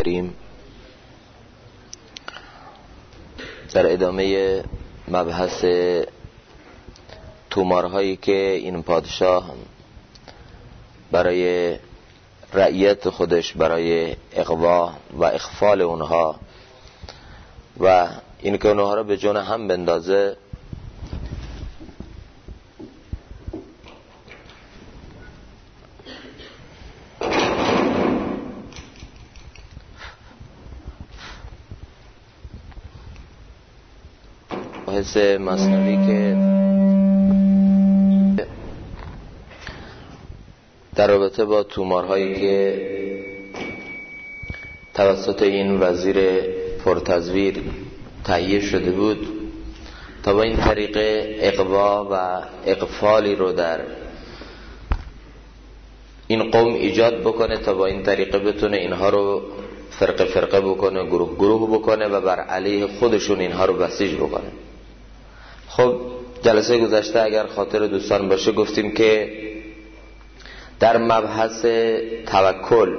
کریم. در ادامه مبحث تومارهایی که این پادشاه برای رعیت خودش برای اغوا و اغفال اونها و این که اونها رو به جون هم بندازه حس مصنوی که در رابطه با تومارهایی که توسط این وزیر پرتزویر تهیه شده بود تا با این طریق اغوا و اغفالی رو در این قوم ایجاد بکنه تا با این طریقه بتونه اینها رو فرقه فرقه بکنه، گروه گروه بکنه و بر علیه خودشون اینها رو بسیج بکنه. خب جلسه گذشته اگر خاطر دوستان باشه گفتیم که در مبحث توکل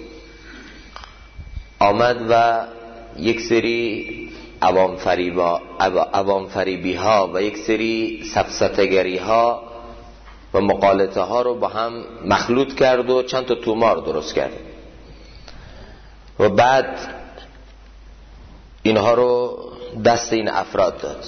آمد و یک سری عوام فریبی ها و یک سری سفسطه‌گری ها و مغالطه ها رو با هم مخلوط کرد و چند تا تومار درست کرد و بعد اینها رو دست این افراد داد.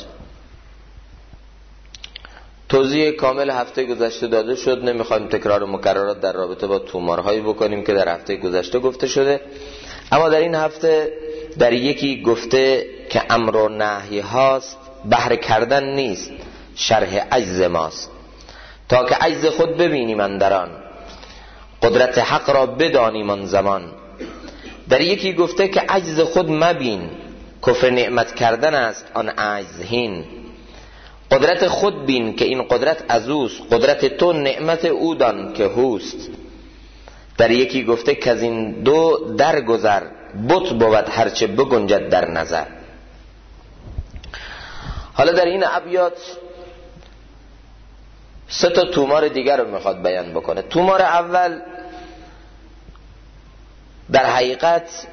توضیح کامل هفته گذشته داده شد، نمیخوایم تکرار و مکررات در رابطه با تومارهایی بکنیم که در هفته گذشته گفته شده. اما در این هفته در یکی گفته که امر و نهی هاست، بهر کردن نیست، شرح عجز ماست. تا که عجز خود ببینیم اندران، قدرت حق را بدانیم آن زمان. در یکی گفته که عجز خود مبین، کفر نعمت کردن است آن عجز هین. قدرت خود بین که این قدرت از اوست، قدرت تو نعمت او دان که هوست. در یکی گفته که از این دو درگذر، بت بود هرچه بگنجد در نظر. حالا در این ابیات سه تا تومار دیگر رو میخواد بیان بکنه. تومار اول در حقیقت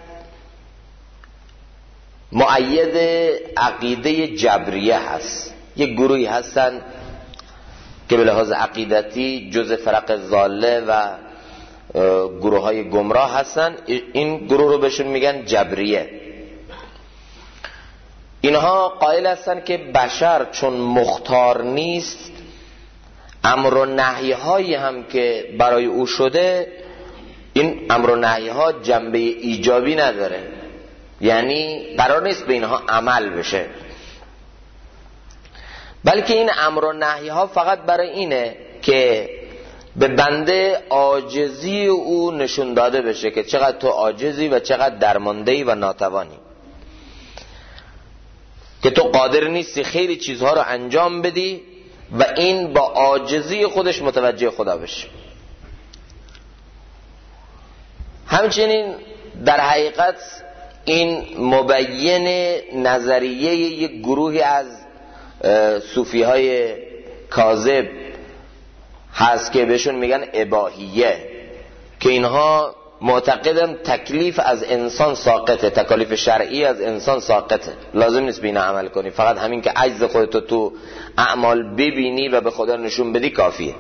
مؤید عقیده جبریه هست. یک گروهی هستن که به لحاظ عقیدتی جز فرق ضاله و گروه های گمراه هستن. این گروه رو بهشون میگن جبریه. اینها قائل هستن که بشر چون مختار نیست، امر و نهی هایی هم که برای او شده، این امر و نهی ها جنبه ایجابی نداره، یعنی قرار نیست به اینها عمل بشه، بلکه این امر و نهی ها فقط برای اینه که به بنده عاجزی او نشون داده بشه که چقدر تو عاجزی و چقدر درماندهی و ناتوانی، که تو قادر نیستی خیلی چیزها رو انجام بدی و این با عاجزی خودش متوجه خدا بشه. همچنین در حقیقت این مبین نظریه یک گروهی از صوفی های کاذب هست که بهشون میگن اباحیه، که اینها معتقدن تکلیف از انسان ساقطه، تکالیف شرعی از انسان ساقطه، لازم نیست به اینا عمل کنی، فقط همین که عجز خودتو تو اعمال ببینی و به خدا نشون بدی کافیه.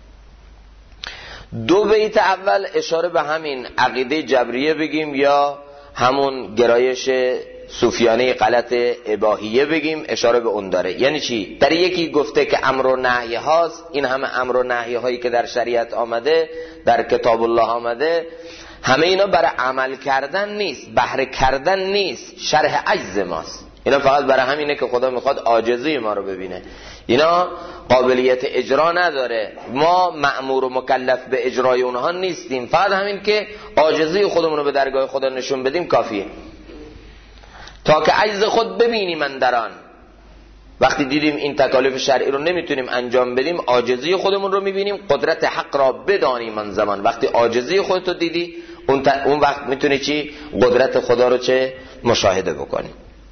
دو بیت اول اشاره به همین عقیده جبریه بگیم یا همون گرایش صوفیانه غلط اباحیه بگیم، اشاره به اون داره. یعنی چی؟ در یکی گفته که امر و نهی هاست، این همه امر و نهی هایی که در شریعت آمده، در کتاب الله آمده، همه اینا برای عمل کردن نیست، بهره کردن نیست، شرح عجز ماست. اینا فقط برای همینه که خدا میخواد عاجزی ما رو ببینه. اینا قابلیت اجرا نداره، ما مأمور و مکلف به اجرای اونها نیستیم، فقط همین که عاجزی خودمون رو به درگاه خدا نشون بدیم کافیه. تا که عجز خود ببینیم اندران، وقتی دیدیم این تکالیف شرعی رو نمیتونیم انجام بدیم، عاجزی خودمون رو میبینیم، قدرت حق را بدانیم آن زمان. وقتی عاجزی خودت رو دیدی اون وقت میتونی چی؟ قدرت خدا رو چه؟ مشاهده بکنی.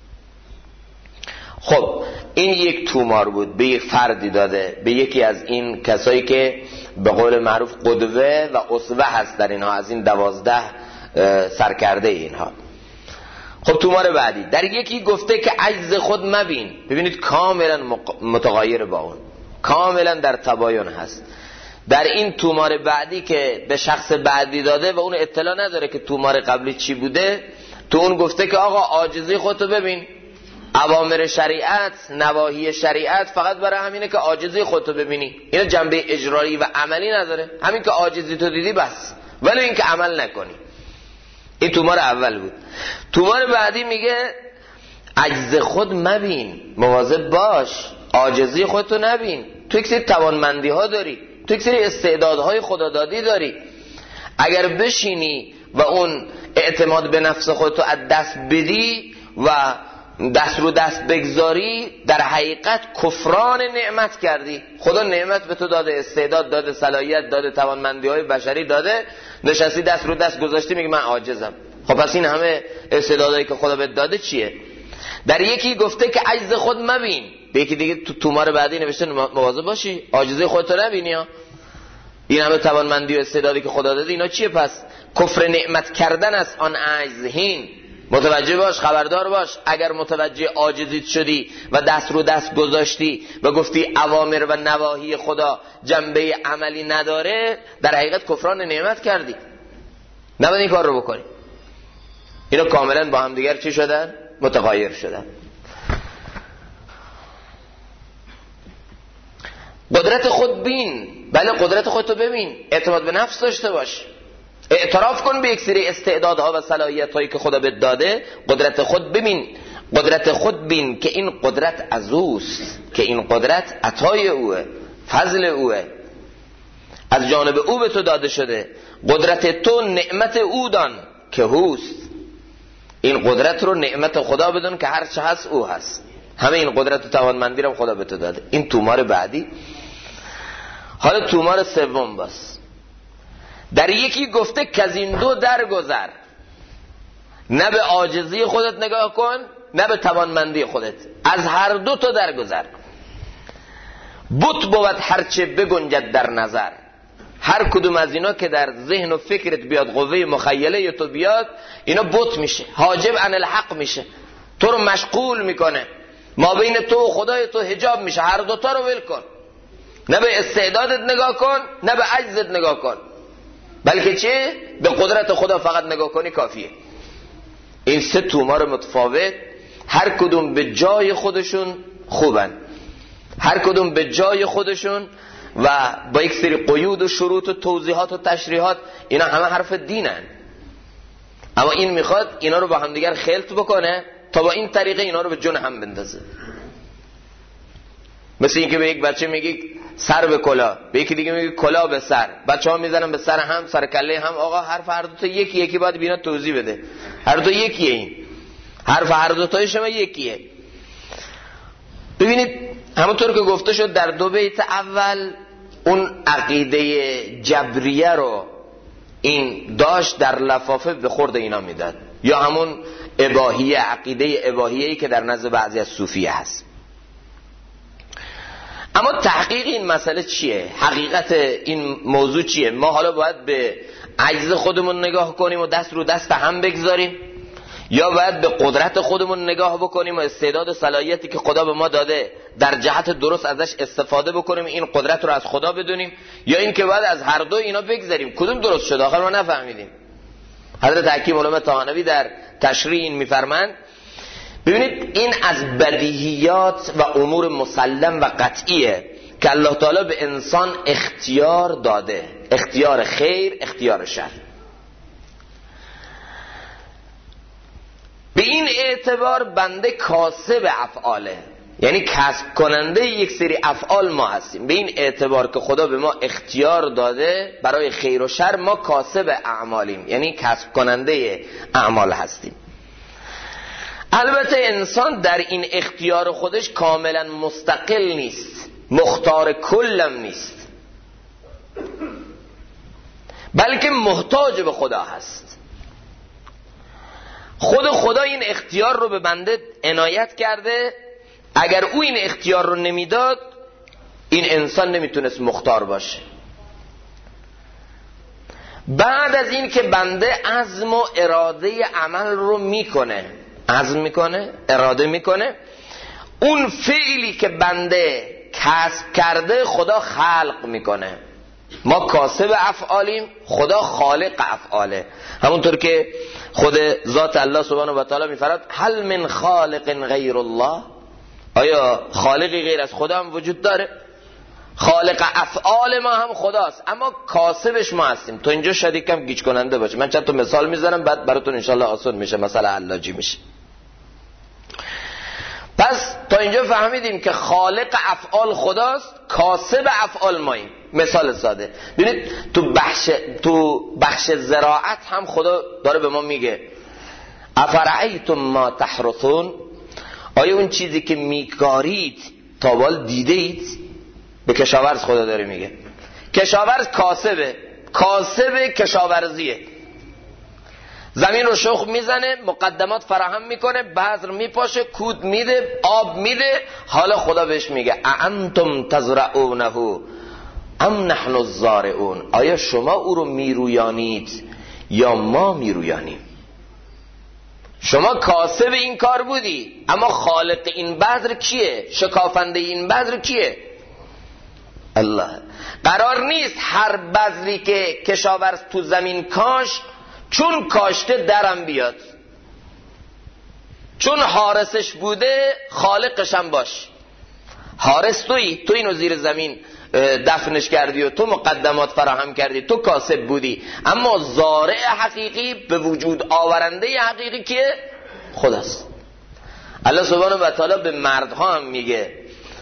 خب این یک تومار بود، به یک فردی داده، به یکی از این کسایی که به قول معروف قدوه و اسوه هست در اینها، از این 12 سرکرده اینها. خب تومار بعدی در یکی گفته که عجز خود مبین. ببینید کاملا متغایر با اون، کاملا در تباین هست. در این تومار بعدی که به شخص بعدی داده و اون اطلاع نداره که تومار قبلی چی بوده، تو اون گفته که آقا عاجزی خودتو ببین، اوامر شریعت، نواهی شریعت فقط برای همینه که عاجزی خودتو ببینی، اینا جنبه اجرایی و عملی نداره. همین که عاجزی تو دیدی بس، ولی این که عمل نکنی. این تومار اول بود. تومار بعدی میگه عجز خود مبین، مواظب باش، عاجزی خودتو نبین. تو یک سری توانمندی ها داری، تو یک سری استعدادهای خدادادی داری، اگر بشینی و اون اعتماد به نفس خودتو از دست بدی و دست رو دست بگذاری، در حقیقت کفران نعمت کردی. خدا نعمت به تو داده، استعداد داده، صلاحیت داده، توانمندی های بشری داده، نشستی دست رو دست گذاشتی میگی من عاجزم. خب پس این همه استعدادایی که خدا بهت داده چیه؟ در یکی گفته که عجز خود مبین، به یکی دیگه تو تومار بعدی نوشته مواظب باشی عاجزی خودتو نبینی ها. این همه توانمندی و استعدادی که خدا داده اینا چیه؟ پس کفر نعمت کردن است آن عجز. هین متوجه باش، خبردار باش، اگر متوجه عاجزیت شدی و دست رو دست گذاشتی و گفتی اوامر و نواهی خدا جنبه عملی نداره، در حقیقت کفران نعمت کردی، نباید این کار رو بکنی. اینا کاملا با هم دیگر چی شدن؟ متغایر شدن. قدرت خود بین، بله قدرت خودتو ببین، اعتماد به نفس داشته باش، اعتراف کن به یک سری استعدادها و صلاحیت‌هایی که خدا بهت داده. قدرت خود ببین، قدرت خود بین که این قدرت از اوست، که این قدرت عطای اوه، فضل اوه، از جانب او به تو داده شده. قدرت تو نعمت او دان که هوست. این قدرت رو نعمت خدا بدون که هر چه هست او هست. همه این قدرت و توانمندی رو خدا به تو داده. این تومار بعدی. حالا تومار سوم باز. در یکی گفته که از این دو درگذر، نه به عاجزی خودت نگاه کن نه به توانمندی خودت، از هر دو تا درگذر. بت بود هرچه بگنجد در نظر. هر کدوم از اینا که در ذهن و فکرت بیاد، قوه مخیله تو بیاد، اینا بت میشه، حاجب عن الحق میشه، تو رو مشغول میکنه، ما بین تو و خدای تو حجاب میشه. هر دوتا رو ول کن، نه به استعدادت نگاه کن نه به عجزت نگاه کن، بلکه چه؟ به قدرت خدا فقط نگاه کنی کافیه. این سه تومار متفاوت، هر کدوم به جای خودشون خوبن، هر کدوم به جای خودشون و با یک سری قیود و شروط و توضیحات و تشریحات. اینا همه حرف دینن، اما این میخواد اینا رو با هم دیگر خلط بکنه تا با این طریقه اینا رو به جون هم بندازه. مثل این که به یک بچه میگی سر به کلا، به یکی دیگه میگی کلا به سر، بچه ها میزنن به سر هم، سر کله هم. آقا حرف هر دوتا یکی باید بینا توضیح بده. هر دو یکیه، این حرف هر دوتای شما یکیه. ببینید همونطور که گفته شد در دو بیت اول، اون عقیده جبریه رو این داشت در لفافه به خورد اینا میداد، یا همون اباهیه، عقیده اباهیه‌ای که در نزد بعضی از صوفیه هست. اما تحقیق این مسئله چیه؟ حقیقت این موضوع چیه؟ ما حالا باید به عجز خودمون نگاه کنیم و دست رو دست هم بگذاریم، یا باید به قدرت خودمون نگاه بکنیم و استعداد و صلاحیتی که خدا به ما داده در جهت درست ازش استفاده بکنیم، این قدرت رو از خدا بدونیم، یا این که باید از هر دو اینا بگذاریم؟ کدوم درست شد؟ آخر ما نفهمیدیم. حضرت حکیم علامه طحاوی در تشریح این میفرمند، ببینید این از بدیهیات و امور مسلم و قطعیه که الله تعالی به انسان اختیار داده، اختیار خیر، اختیار شر. به این اعتبار بنده کاسب افعاله، یعنی کسب کننده یک سری افعال ما هستیم. به این اعتبار که خدا به ما اختیار داده برای خیر و شر، ما کاسب اعمالیم، یعنی کسب کننده اعمال هستیم. البته انسان در این اختیار خودش کاملا مستقل نیست، مختار کلم نیست، بلکه محتاج به خدا هست. خود خدا این اختیار رو به بنده عنایت کرده. اگر او این اختیار رو نمیداد، این انسان نمیتونست مختار باشه. بعد از این که بنده عزم و اراده عمل رو میکنه، عزم میکنه، اراده میکنه، اون فعلی که بنده کسب کرده خدا خلق میکنه. ما کاسب افعالیم، خدا خالق افعاله. همونطور که خود ذات الله سبحانه و تعالی میفرماید هل من خالق غیر الله، آیا خالقی غیر از خدا هم وجود داره؟ خالق افعال ما هم خداست، اما کاسبش ما هستیم. تو اینجا شاید یکم گیج کننده باشه، من چند تا مثال میزنم بعد براتون انشالله آسان میشه، مثلا علاجی میشه. پس تا اینجا فهمیدیم که خالق افعال خداست، کاسب افعال ماییم. مثال ساده ببینید، تو بخش زراعت هم خدا داره به ما میگه افرعیتم ما تحرثون، آیا اون چیزی که میکارید تا بال دیده اید؟ به کشاورز خدا داره میگه. کشاورز کاسبه، کاسب کشاورزیه. زمین رو شخم میزنه، مقدمات فراهم میکنه، بذر میپاشه، کود میده، آب میده. حالا خدا بهش میگه اانتم تزرعونه ام نحن الزارعون، آیا شما او رو میرویانید یا ما میرویانیم؟ شما کاسب این کار بودی، اما خالق این بذر کیه؟ شکافنده این بذر کیه؟ الله. قرار نیست هر بذری که کشاورز تو زمین کاشت چون کاشته درم بیاد، چون حارسش بوده خالقش هم باش. حارس تویی، تو اینو زیر زمین دفنش کردی و تو مقدمات فراهم کردی، تو کاسب بودی، اما زارع حقیقی به وجود آورنده حقیقی که خداست. الله سبحانه و تعالی به مردها هم میگه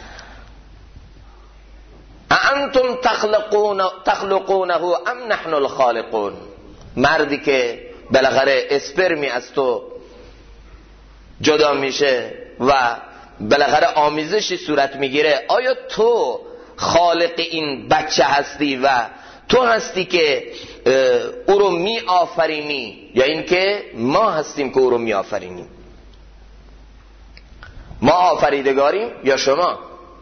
انتم تخلقونه ام نحن الخالقون. مردی که بالاخره اسپرمی از تو جدا میشه و بالاخره آمیزشی صورت میگیره، آیا تو خالق این بچه هستی و تو هستی که او رو می آفرینی، یا این که ما هستیم که او رو می آفرینیم؟ ما آفریدگاریم یا شما؟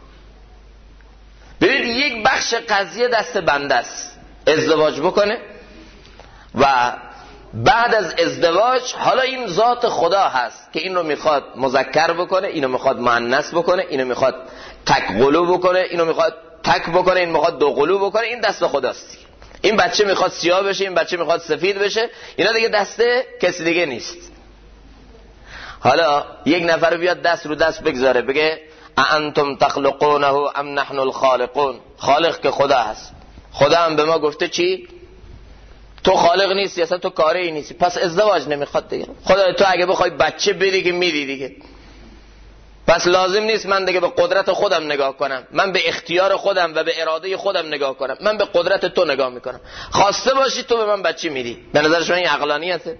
ببینید یک بخش قضیه دست بنده است، ازدواج بکنه و بعد از ازدواج حالا این ذات خدا هست که این رو میخواد مذکر بکنه، اینو میخواد مؤنث بکنه، اینو میخواد تک قلو بکنه، اینو میخواد تک بکنه، این میخواد دو قلو بکنه. این دست خداست. این بچه میخواد سیاه بشه، این بچه میخواد سفید بشه، اینا دیگه دست کسی دیگه نیست. حالا یک نفر بیاد دست رو دست بگذاره بگه انتم تخلقونه ام نحن الخالقون. خالق که خدا هست، خدا هم به ما گفته چی؟ تو خالق نیستی، اصلا تو کاری نیستی، پس ازدواج نمیخواد دیگه. خدا تو اگه بخوای بچه بدی که میدی دیگه، پس لازم نیست من دیگه به قدرت خودم نگاه کنم، من به اختیار خودم و به اراده خودم نگاه کنم، من به قدرت تو نگاه میکنم. خواسته باشی تو به من بچه میدی. به نظر شما این عقلانیته؟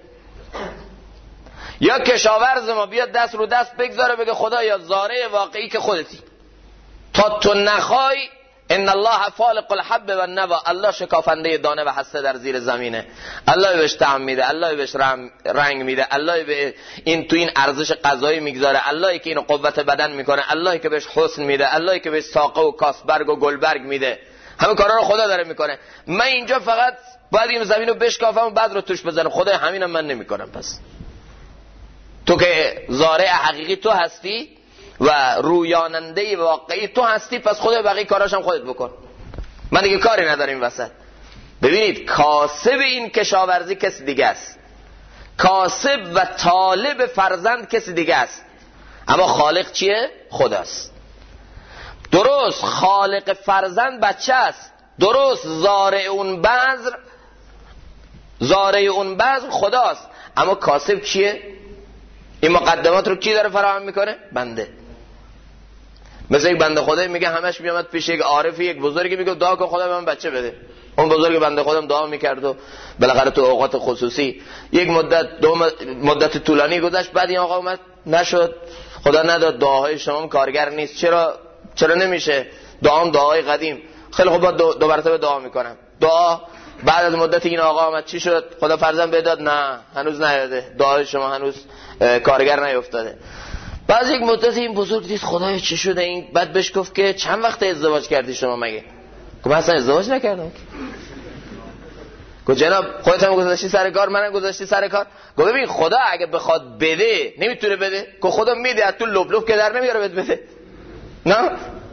یا کشاورز ما بیاد دست رو دست بگذاره بگه خدا یا زارع واقعی که خودتی، تا تو نخوای ان الله فالق الحب و النوى، الله شکافنده دانه و هسته در زیر زمینه. الله بهش طعم میده، الله بهش رنگ میده، الله به این تو این ارزش غذایی میگذاره، الله که اینو قوت بدن میکنه، الله که بهش حسن میده، الله که بهش ساقه و کاسبرگ و گلبرگ میده. همه کارا رو خدا داره میکنه. من اینجا فقط باید این زمینو بشکافم و بعد رو توش بزنم. خدا همینم من نمیکنم. پس تو که زارع حقیقی تو هستی و رویاننده واقعی تو هستی، پس خدا بقیه کاراش هم خودت بکن، من دیگه کاری نداریم وسط. ببینید کاسب این کشاورزی کسی دیگه است، کاسب و طالب فرزند کسی دیگه است، اما خالق چیه؟ خداست. درست خالق فرزند بچه است، درست زارع اون بذر خداست، اما کاسب کیه؟ این مقدمات رو کی داره فراهم میکنه؟ بنده. مثل یک بنده خدایی میگه همش میامد پیش یک عارفی، یک بزرگی، میگه دعا کن خدا به من بچه بده. اون بزرگ بنده خودم دعا میکرد و بالاخره تو اوقات خصوصی یک مدت طولانی گذشت، بعد این آقا اومد نشد، خدا نداد، دعاهای شما کارگر نیست. چرا نمیشه؟ دعای قدیم. خیلی خوب، دو مرتبه دعا میکنم. دعا بعد از مدت این آقا آمد، چی شد؟ خدا فرزند بداد؟ نه هنوز نیاده، دعای شما هنوز کارگر نیفتاده. بعد یک مدت این بزرگ دید خدایا چی شده این؟ بعد بهش گفت که چند وقت ازدواج کردی شما مگه؟ گفت اصلا ازدواج نکردم. گفت جناب خودت هم گذاشتی سر کار، منم گذاشتی سر کار. گفت ببین خدا اگه بخواد بده نمیتونه بده؟ گفت خدا میده، از تو لب لب که در نمیاره بده. نه،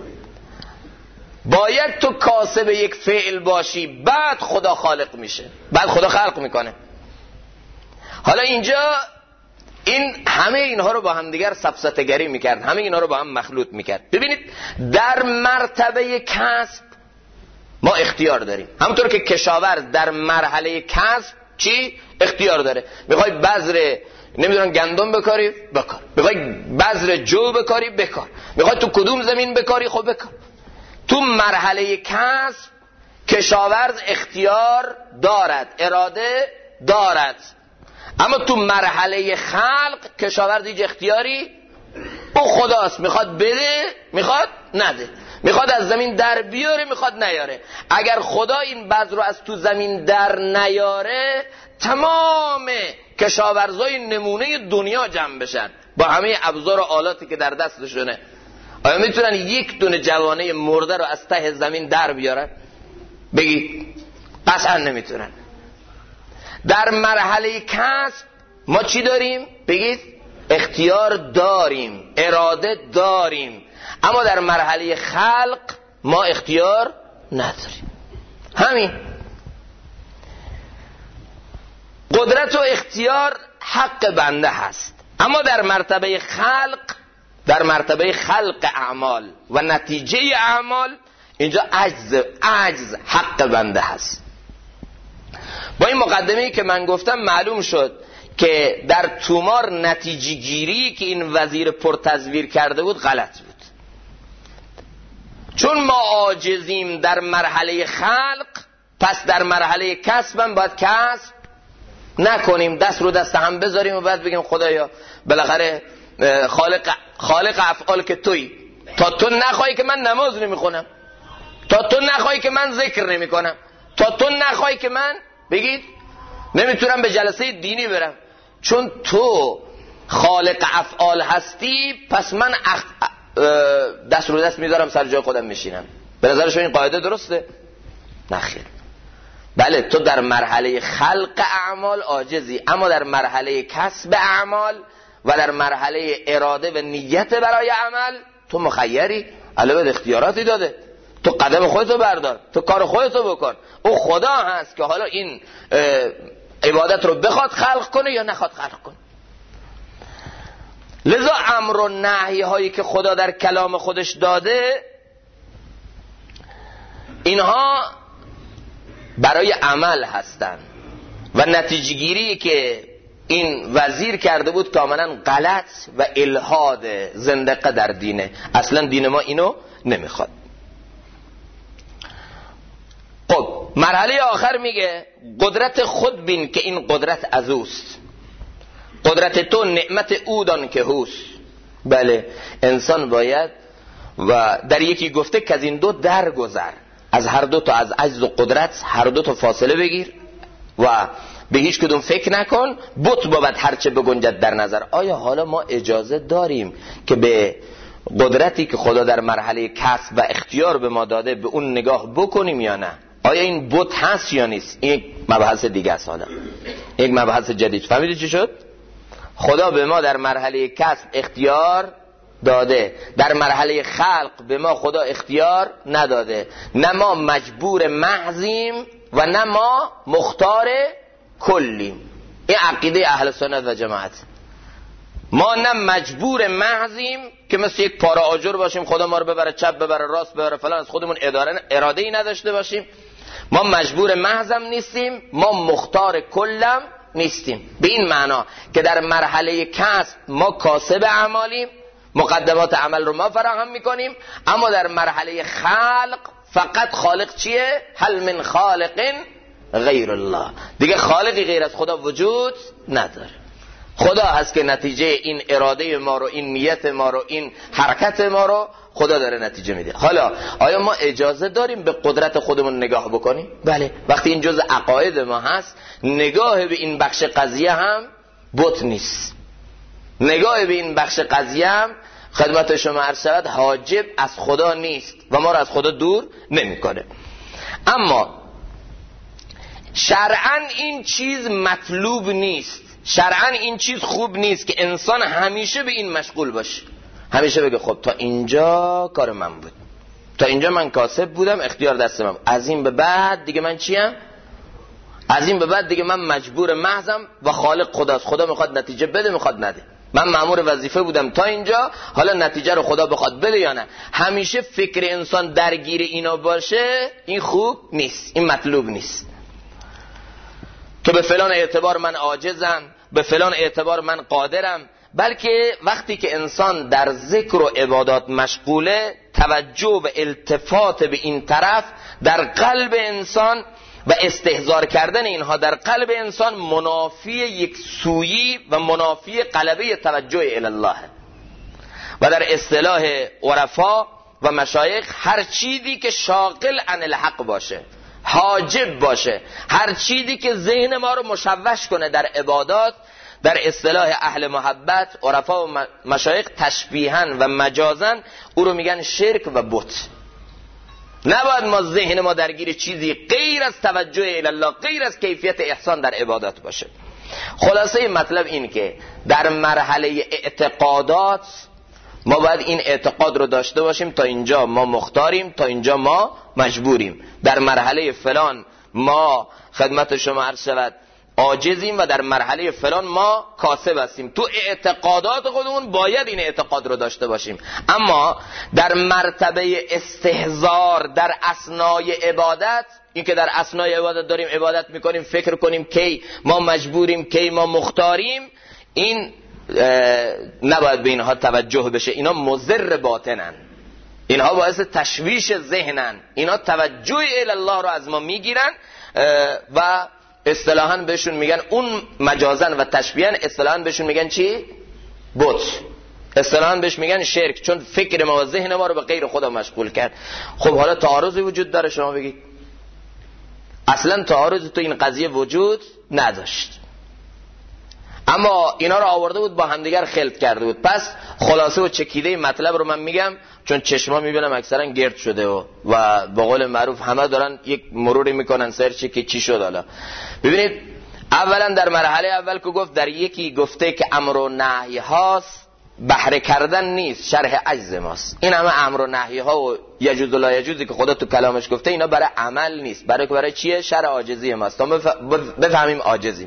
باید تو کاسب یک فعل باشی، بعد خدا خالق میشه، بعد خدا خلق میکنه. حالا اینجا این همه اینها رو با هم دیگر سفسطه‌گری میکرد، همه اینها رو با هم مخلوط میکرد. ببینید در مرتبه کسب ما اختیار داریم، همونطور که کشاورز در مرحله کسب چی اختیار داره. میخوای بذر نمیدونم گندم بکاری بکار، میخوای بذر جو بکاری بکار، میخوای تو کدوم زمین بکاری خب بکار. تو مرحله کسب کشاورز اختیار دارد، اراده دارد، اما تو مرحله خلق کشاورز هیچ اختیاری، او خداست، میخواد بده میخواد نده، میخواد از زمین در بیاره میخواد نیاره. اگر خدا این بذر رو از تو زمین در نیاره تمام کشاورزای نمونه دنیا جمع بشن با همه ابزار و آلاتی که در دستشونه، آیا میتونن یک دونه جوانه مرده رو از ته زمین در بیارن؟ بگید قطعا نمیتونن. در مرحله کسب ما چی داریم؟ بگید اختیار داریم، اراده داریم، اما در مرحله خلق ما اختیار نداریم. همین قدرت و اختیار حق بنده هست، اما در مرتبه خلق، در مرتبه خلق اعمال و نتیجه اعمال اینجا عجز حق بنده هست. با این مقدمه‌ای که من گفتم معلوم شد که در تومار نتیجه گیری که این وزیر پرتزویر کرده بود غلط بود، چون ما عاجزیم در مرحله خلق، پس در مرحله کسب هم باید کسب نکنیم، دست رو دست هم بذاریم و بعد بگیم خدایا بالاخره خالق افعال که تویی، تا تو نخواهی که من نماز نمیخونم، تا تو نخواهی که من ذکر نمیکنم، تا تو نخواهی که من بگید نمیتونم به جلسه دینی برم، چون تو خالق افعال هستی پس من دست رو دست میذارم سر جای خودم میشینم. به نظر شما این قاعده درسته؟ نخیر. بله تو در مرحله خلق اعمال عاجزی، اما در مرحله کسب اعمال و در مرحله اراده و نیت برای عمل تو مخیری، علاوه اختیاراتی داده، تو قدم خودتو بردار، تو کار خودتو بکن. او خدا هست که حالا این عبادت رو بخواد خلق کنه یا نخواد خلق کنه. لذا امر و نهی هایی که خدا در کلام خودش داده اینها برای عمل هستند و نتیجه گیری که این وزیر کرده بود کاملا غلط و الحاد زندقه در دینه. اصلا دین ما اینو نمیخواد. خب مرحله آخر میگه قدرت خود بین که این قدرت از اوست، قدرت تو نعمت او دان که هوست. بله انسان باید و در یکی گفته که از این دو درگذر، از هر دو تا، از عجز و قدرت هر دو تا فاصله بگیر و به هیچ کدوم فکر نکن، بت بابد هرچه بگنجد در نظر. آیا حالا ما اجازه داریم که به قدرتی که خدا در مرحله کسب و اختیار به ما داده به اون نگاه بکنیم یا نه؟ آیا این بت هست یا نیست؟ این یک مبحث دیگه است. حالا یک مبحث جدید. فهمیدید چی شد؟ خدا به ما در مرحله کسب اختیار داده، در مرحله خلق به ما خدا اختیار نداده. نه ما مجبور محضیم و نه ما مختار کلیم. این عقیده اهل سنت و جماعت. ما نه مجبور محضیم که مثل یک پاره آجر باشیم خدا ما رو ببره چپ ببره راست ببره فلان، از خودمون اراده ای نداشته باشیم. ما مجبور محضم نیستیم، ما مختار کلم نیستیم. به این معنا که در مرحله کسب ما کاسب اعمالیم، مقدمات عمل رو ما فراهم میکنیم، اما در مرحله خلق فقط خالق چیه؟ هل من خالق غیر الله. دیگه خالقی غیر از خدا وجود نداره. خدا هست که نتیجه این اراده ما رو، این نیت ما رو، این حرکت ما رو خدا داره نتیجه میده. حالا آیا ما اجازه داریم به قدرت خودمون نگاه بکنیم؟ بله. وقتی این جزء عقاید ما هست، نگاه به این بخش قضیه هم بت نیست. نگاه به این بخش قضیه هم خدمت شما عرض شود حاجب از خدا نیست و ما رو از خدا دور نمیکنه. اما شرعاً این چیز مطلوب نیست، شرعاً این چیز خوب نیست که انسان همیشه به این مشغول باشه، همیشه بگه خب تا اینجا کار من بود، تا اینجا من کاسب بودم، اختیار دست من، از این به بعد دیگه من چیم؟ از این به بعد دیگه من مجبور محضم و خالق خداست، خدا میخواد نتیجه بده میخواد نده، من مأمور وظیفه بودم تا اینجا، حالا نتیجه رو خدا بخواد بده یا نه. همیشه فکر انسان درگیر اینا باشه، این خوب نیست، این مطلوب نیست که به فلان اعتبار من عاجزم، به فلان اعتبار من قادرم. بلکه وقتی که انسان در ذکر و عبادات مشغوله، توجه و التفات به این طرف در قلب انسان و استحضار کردن اینها در قلب انسان منافی یک سویی و منافی غلبه توجه الی الله. و در اصطلاح عرفا و مشایخ هر چیزی که شاغل عن الحق باشه، حاجب باشه، هر چیزی که ذهن ما رو مشوش کنه در عبادات، در اصطلاح اهل محبت عرفا و مشایخ تشبیهاً و مجازاً او رو میگن شرک و بت. نباید ما ذهن ما درگیر چیزی غیر از توجه الی الله، غیر از کیفیت احسان در عبادات باشه. خلاصه مطلب این که در مرحله اعتقادات ما باید این اعتقاد رو داشته باشیم تا اینجا ما مختاریم، تا اینجا ما مجبوریم، در مرحله فلان ما خدمت شما عرض شود عاجزیم و در مرحله فلان ما کاسب هستیم. تو اعتقادات خودمون باید این اعتقاد رو داشته باشیم، اما در مرتبه استحضار در اثنای عبادت، این که در اثنای عبادت داریم عبادت میکنیم فکر کنیم کی ما مجبوریم کی ما مختاریم، این نباید به اینها توجه بشه. اینا مضر باطنن، اینها باعث تشویش ذهنن، اینا توجه الی الله رو از ما میگیرن و اصطلاحاً بهشون میگن اون مجازن و تشبیهاً اصطلاحاً بهشون میگن چی؟ بت. اصطلاحاً بهش میگن شرک، چون فکر ما و ذهن ما رو به غیر خدا مشغول کرد. خب حالا تعارضی وجود داره؟ شما بگید. اصلاً تعارض تو این قضیه وجود نداشت، اما اینا رو آورده بود با همدیگر خلط کرده بود. پس خلاصه و چکیده مطلب رو من میگم، چون چشما میبینم اکثرا گرد شده و به قول معروف همه دارن یک مروری میکنن سرچی که چی شد. حالا ببینید، اولا در مرحله اول که گفت در یکی گفته که امر و نهی هاست، بهره کردن نیست، شرح عجز ماست. این همه امر و نهی ها و یجوز و لا یجوزی که خدا تو کلامش گفته، اینا برای عمل نیست، برای چیه؟ شرح عاجزی ماست، تا بفهمیم عاجزیم.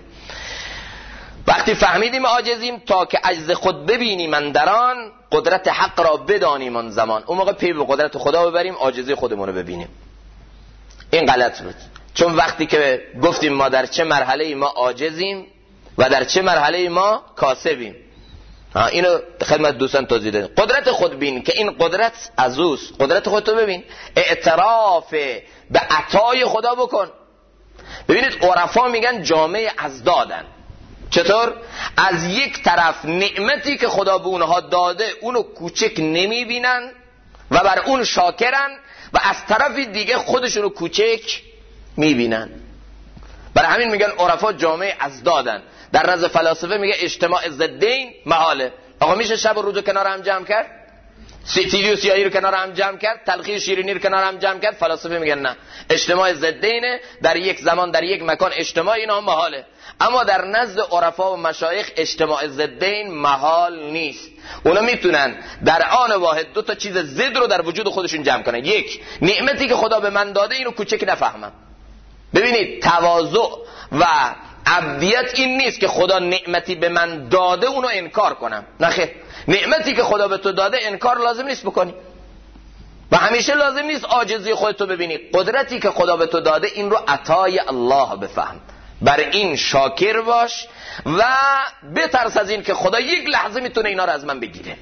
وقتی فهمیدیم عاجزیم، تا که عجز خود ببینیم اندران، قدرت حق را بدانیم آن زمان، اون موقع پی به قدرت خدا ببریم، عاجزی خودمون رو ببینیم. این غلط بود، چون وقتی که گفتیم ما در چه مرحله ما عاجزیم و در چه مرحله ما کاسبیم، اینو خدمت دوستان توضیح دادم. قدرت خود بین که این قدرت از اوست، قدرت خودتو ببین، اعتراف به عطای خدا بکن. ببینید عرفا میگن جامعه از دادن. چطور؟ از یک طرف نعمتی که خدا به اونها داده اونو کوچک نمی بینن و بر اون شاکرن، و از طرف دیگه خودشونو کوچک می بینن. برای همین میگن عرفا جامعه از دادن. در نزد فلاسفه میگه اجتماع ضدین محاله. آقا میشه شب و روزو کنار هم جمع کرد؟ سیتیلی و سیاهی رو کنار هم جمع کرد؟ تلخی و شیرینی رو کنار هم جمع کرد؟ فلاسفه میگن نه، اجتماع ضدینه، در یک زمان در یک مکان اجتماع اینا محاله. اما در نزد عرفا و مشایخ اجتماع ضدین محال نیست. اونا میتونن در آن واحد دو تا چیز ضد رو در وجود خودشون جمع کنن. یک، نعمتی که خدا به من داده اینو کوچک نفهمم. ببینید تواضع و عبدیت این نیست که خدا نعمتی به من داده اونو انکار کنم، نه خیر، نعمتی که خدا به تو داده انکار لازم نیست بکنی و همیشه لازم نیست عاجزی خودتو ببینی. قدرتی که خدا به تو داده این رو عطای الله بفهم، بر این شاکر باش و بترس از این که خدا یک لحظه میتونه اینا رو از من بگیره.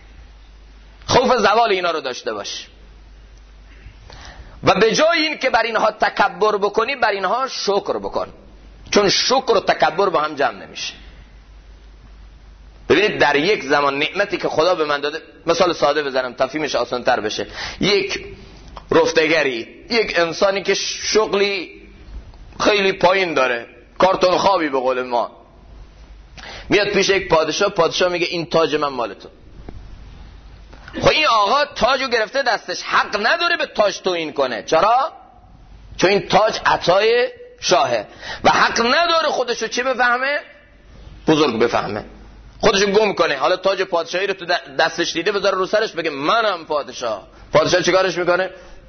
خوف زوال اینا رو داشته باش و به جای این که بر اینها تکبر بکنی، بر اینها شکر بکن، چون شکر و تکبر با هم جمع نمیشه. ببینید در یک زمان نعمتی که خدا به من داده، مثال ساده بزنم تفهیمش آسان تر بشه، یک رفتگری، یک انسانی که شغلی خیلی پایین داره، کارتون خوابی به قول ما، میاد پیش یک پادشاه، پادشاه میگه این تاج من مال تو. خب این آقا تاجو گرفته دستش، حق نداره به تاج توهین کنه. چرا؟ چون این تاج عطای شاهه و حق نداره خودشو چی بفهمه؟ بزرگ بفهمه، خودشو گم کنه. حالا تاج پادشاهی رو تو دستش دیده بذاره رو سرش بگه منم پادشاه. پادشاه چیکارش میکنه؟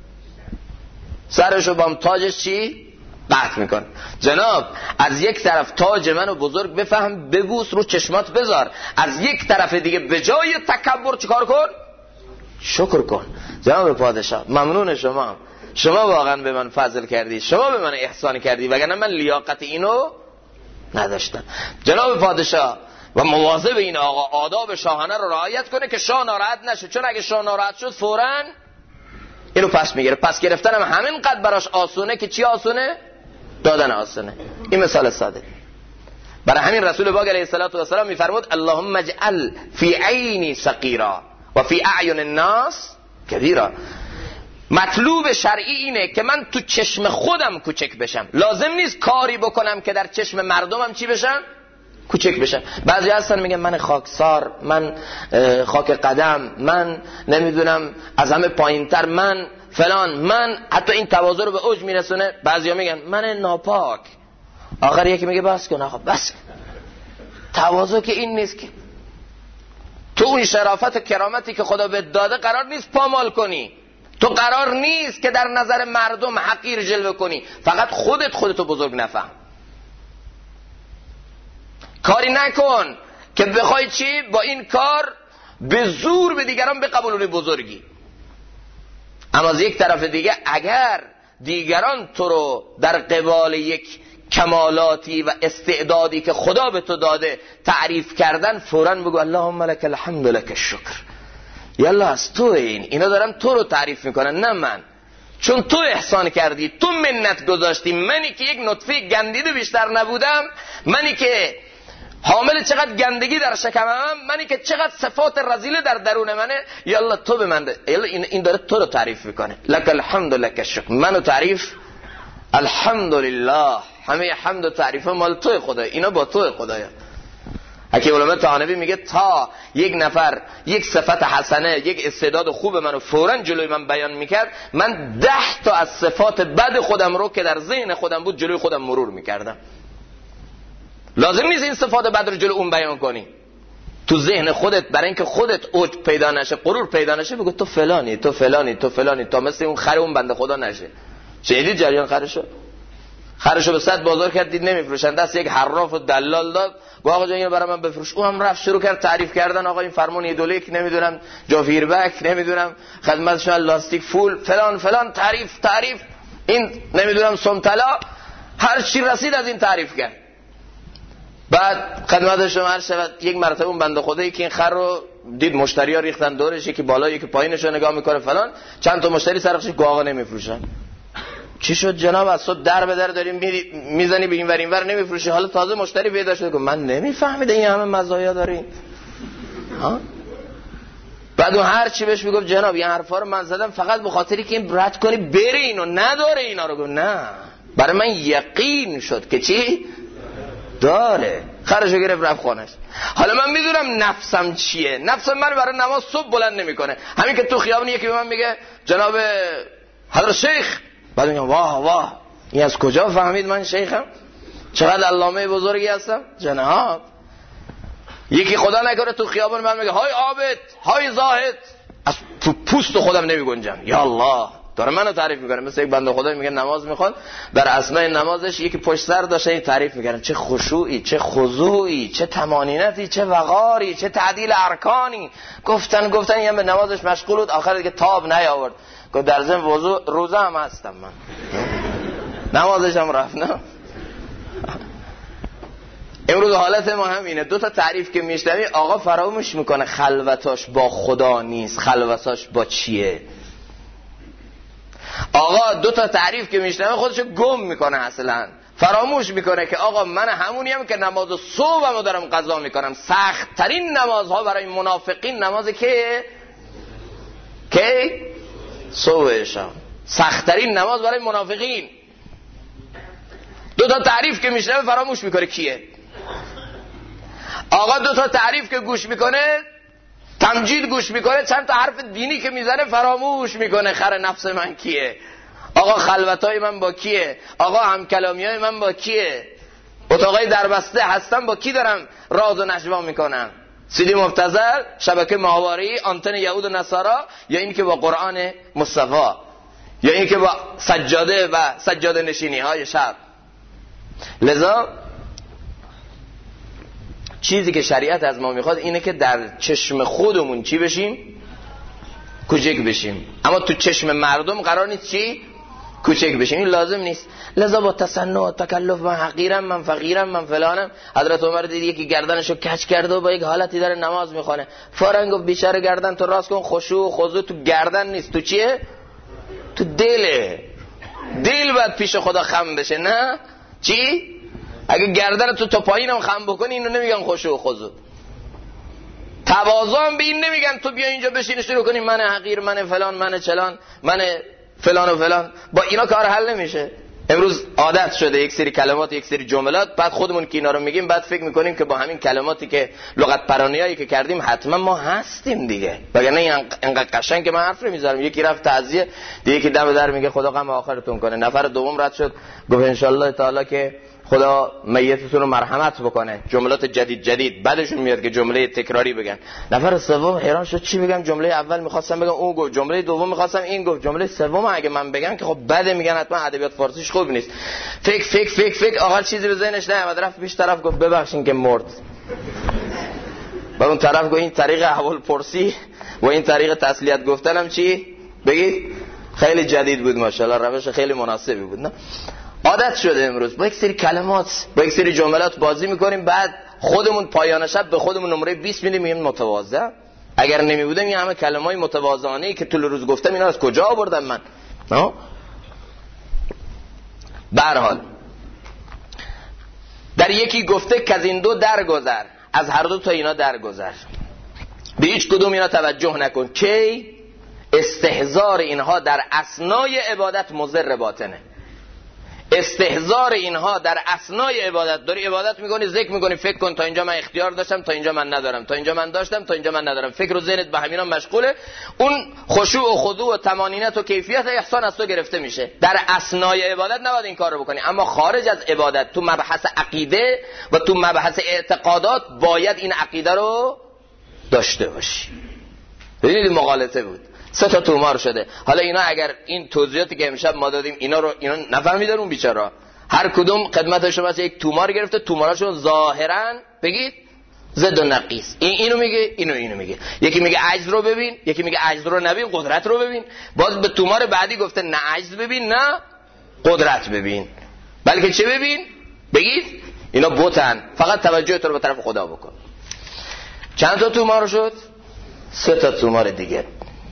سرشو با تاجش چی؟ قطع میکنه. جناب از یک طرف تاج منو بزرگ بفهم، ببوس رو چشمات بذار، از یک طرف دیگه به جای تکبر چیکار کن؟ شکر کن. جناب پادشاه ممنون شما واقعا به من فضل کردی، شما به من احسان کردی، وگرنه من لیاقت اینو نداشتم. جناب پادشاه و مواظب این آقا آداب شاهانه رو رعایت کنه که شاه ناراحت نشه، چون اگه شاه ناراحت شد فوراً اینو پس میگیره. پس گرفتن هم همین قد براش آسونه که چی آسونه؟ دادن آسونه. این مثال ساده. برای همین رسول پاک علیه السلام میفرمود اللهم اجعل فی عینی صغیرا و فی اعین الناس کبیرا. مطلوب شرعی اینه که من تو چشم خودم کوچک بشم، لازم نیست کاری بکنم که در چشم مردمم چی بشم؟ کوچک بشم. بعضی هستن میگن من خاکسار، من خاک قدم، من نمیدونم از همه پایینتر، من فلان، من حتی این تواضع رو به اوج میرسونه. بعضیا میگن من ناپاک. آخر یکی میگه بس کن آقا بس. تواضع که این نیست که تو اون شرافت و کرامتی که خدا بهت داده قرار نیست پامال کنی، تو قرار نیست که در نظر مردم حقیر جلوه کنی، فقط خودتو بزرگ نفهم. کاری نکن که بخوای چی؟ با این کار به زور به دیگران بقبولونی بزرگی. اما از یک طرف دیگه اگر دیگران تو رو در قبال یک کمالاتی و استعدادی که خدا به تو داده تعریف کردن، فوراً بگو اللهم لک الحمد لک الشکر، یالله از تو اینا دارن تو رو تعریف میکنن نه من، چون تو احسان کردی، تو منت گذاشتی. منی که یک نطفه گندیده بیشتر نبودم، منی که حامل چقدر گندگی در شکمم، منی که چقدر صفات رذیله در درون منه، یالله تو به من یالله این داره تو رو تعریف میکنه. لک الحمد لک الشکر، منو تعریف الحمدلله، همه حمد و تعریف مال تو خدا، اینا با تو خدایا. حکیم علامه طحاوی میگه تا یک نفر یک صفت حسنه، یک استعداد خوب منو فوراً جلوی من بیان میکرد، من 10 تا از صفات بد خودم رو که در ذهن خودم بود جلوی خودم مرور میکردم. لازم نیست این صفات بد رو جلوی اون بیان کنی. تو ذهن خودت برای اینکه خودت اوج پیدا نشه، غرور پیدا نشه، بگو تو فلانی تو فلانی تو فلانی، تا مثل اون خر اون بنده خدا نشه. شنیدید جریان خرشو به 100 بازار کرد، دید نمیفروشن، دست یک حراف و دلال داد، گفت آقا جان اینو برای من بفروش. اون هم رفت شروع کرد تعریف کردن، آقا این فرمون ایدولیک، نمیدونم جافیربک، نمیدونم خدمتشون لاستیک فول فلان فلان، تعریف این نمیدونم سمطلا، هر چی رسید از این تعریف کرد. بعد خدمتش عمر شد یک مرتبه اون بنده خدایی که این خر رو دید مشتری‌ها ریختن دورش، یکی بالا یکی پایینش رو نگاه میکنه فلان، چند تا مشتری سرخش گفت آقا نمیفروشن. چی شد جناب؟ از صبح در به در داریم میزنی به این ور این ور نمیفروشی، حالا تازه مشتری پیدا شده. گفت من نمیفهمیدم این همه مزایا دارین ها. بعد اون هر چی بهش میگفت جناب این حرفا رو من زدم فقط به خاطری که این رد کنی بره اینو نداره اینا رو. گفت نه، برای من یقین شد که چی داره. خرشو گرفت رفت خونش. حالا من میدونم نفسم چیه، نفسم من برای نماز صبح بلند نمیکنه. همین که تو خیابون یکی به من میگه جناب حضرت شیخ، بعد میگم واه این از کجا فهمید من شیخم؟ چقدر علامه بزرگی هستم جناب. یکی خدا نکنه تو خیابون من میگه های عابد های زاهد، از تو پوست خودم نمی گنجم. یا الله، داره منو تعریف میکنه. مثل یک بنده خدا میگه نماز میخواد، در اسماء نمازش یکی پشت سر داشته این تعریف میکنه، چه خشوعی، چه خضوعی، چه طمانینتی، چه وقاری، چه تعدیل ارکانی. گفتن این به نمازش مشغول بود، آخر دیگه تاب نیاورد. گفت در ضمن وضو روزه هم هستم من، نمازش هم رفت. نه امروز حالت ما همینه. 2 تا تعریف که میشنوی آقا فراموش میکنه خلوتاش با خدا نیست، خلوتاش با چیه. آقا 2 تا تعریف که میشنوه خودشو گم میکنه، اصلا فراموش میکنه که آقا من همونیم که نماز صبحمو دارم قضا میکنم. سخت ترین نمازها برای منافقین نماز که صبح شام، سخت ترین نماز برای منافقین. 2 تا تعریف که میشنوه فراموش میکنه کیه. آقا 2 تا تعریف که گوش میکنه، تمجید گوش میکنه، چند تا حرف دینی که میزنه فراموش میکنه خر نفس من کیه. آقا خلوتای من با کیه؟ آقا همکلامیای من با کیه؟ اتاقای دربسته هستم با کی دارم راز و نجوا میکنم؟ سیدی مبتذل، شبکه ماهواری، آنتن یهود و نصارا، یا این که با قرآن مصطفی، یا این که با سجاده و سجاده نشینی های شب. لذا چیزی که شریعت از ما میخواد اینه که در چشم خودمون چی بشیم؟ کوچک بشیم. اما تو چشم مردم قرار نیست چی؟ کوچک بشیم. این لازم نیست. لذا با تصنع و تکلف، من حقیرم، من فقیرم، من فلانم. حضرت عمر دید یکی گردنشو کج کرده و با یک حالتی داره نماز میخونه. فوراً گفت بیچاره گردن تو راست کن، خشوع و خضوع تو گردن نیست، تو چیه؟ تو دله. دل باید پیش خدا خم بشه، نه چی؟ اگه گردن تو پایینم خم بکنی اینو نمیگن خشوع و خضوع. تواضع هم به این نمیگن تو بیا اینجا بشین شروع کنی من حقیر، من فلان، من چلان، من فلان و فلان. با اینا کار حل نمیشه. امروز عادت شده یک سری کلمات، یک سری جملات، بعد خودمون که اینا رو میگیم بعد فکر میکنیم که با همین کلماتی که لغت پرانیایی که کردیم حتما ما هستیم دیگه، وگرنه اینقدر قشنگ که من حرف نمیذارم. یکی رفت تعزیه، دیگه که دم در میگه خدا غم آخرتون کنه. نفر دوم رد شد گفت ان شاء الله تعالی که خدا میتتون رو مرحمت بکنه. جملات جدید بعدشون میاد که جمله تکراری بگن. نفر سوم حیران شد چی بگم؟ جمله اول میخواستم بگم اون گفت، جمله دوم میخواستم این گفت، جمله سوم اگه من بگم که خب بده میگن حتما ادبیات فارسیش خوب نیست. فکر آخر چیزی به ذهنش نیامد، رفت پیش طرف گفت ببخشید که مرد. بعد اون طرف گفت این طریق احوال پرسی و این طریق تسلیت گفتنم چی؟ بگید خیلی جدید بود ماشاءالله، روش خیلی مناسبی بود. نه عادت شده امروز با یک سری کلمات، با یک سری جملات بازی میکنیم، بعد خودمون پایان شب به خودمون نمره 20 میدیم میگیم متواضع. اگر نمیبودم این همه کلمات متواضعانه که طول روز گفتم اینا از کجا آوردم من؟ به هر حال در یکی گفته که از این دو درگذر، از هر دو تا اینا درگذر، به هیچ کدوم اینا توجه نکن. کی استحضار اینها در اثنای عبادت مضر باطنه. استحضار اینها در اثنای عبادت، داری عبادت میکنی، ذکر میکنی، فکر کن تا اینجا من اختیار داشتم، تا اینجا من ندارم، تا اینجا من داشتم، تا اینجا من ندارم، فکر و ذهنت به همینا مشغوله، اون خشوع و خضوع و طمانینت و کیفیت احسان از تو گرفته میشه. در اثنای عبادت نباید این کارو بکنی، اما خارج از عبادت تو مبحث عقیده و تو مبحث اعتقادات باید این عقیده رو داشته باشی. ببینید مغالطه بود، 3 تا تومار شده. حالا اینا اگر این توضیحاتی که امشب ما دادیم اینا نفهمیدن اون بیچارا، هر کدوم خدمت شما یک تومار گرفته، توماراشون ظاهرا بگید زد و نقیص، اینو میگه اینو میگه. یکی میگه عجز رو ببین، یکی میگه عجز رو نبین، قدرت رو ببین. باز به تومار بعدی گفته نه عجز ببین نه قدرت ببین، بلکه چه ببین؟ بگید اینا بتن، فقط توجه تو رو به طرف خدا بکن. چند تا تومار شد؟ 3 تا تومار دیگه.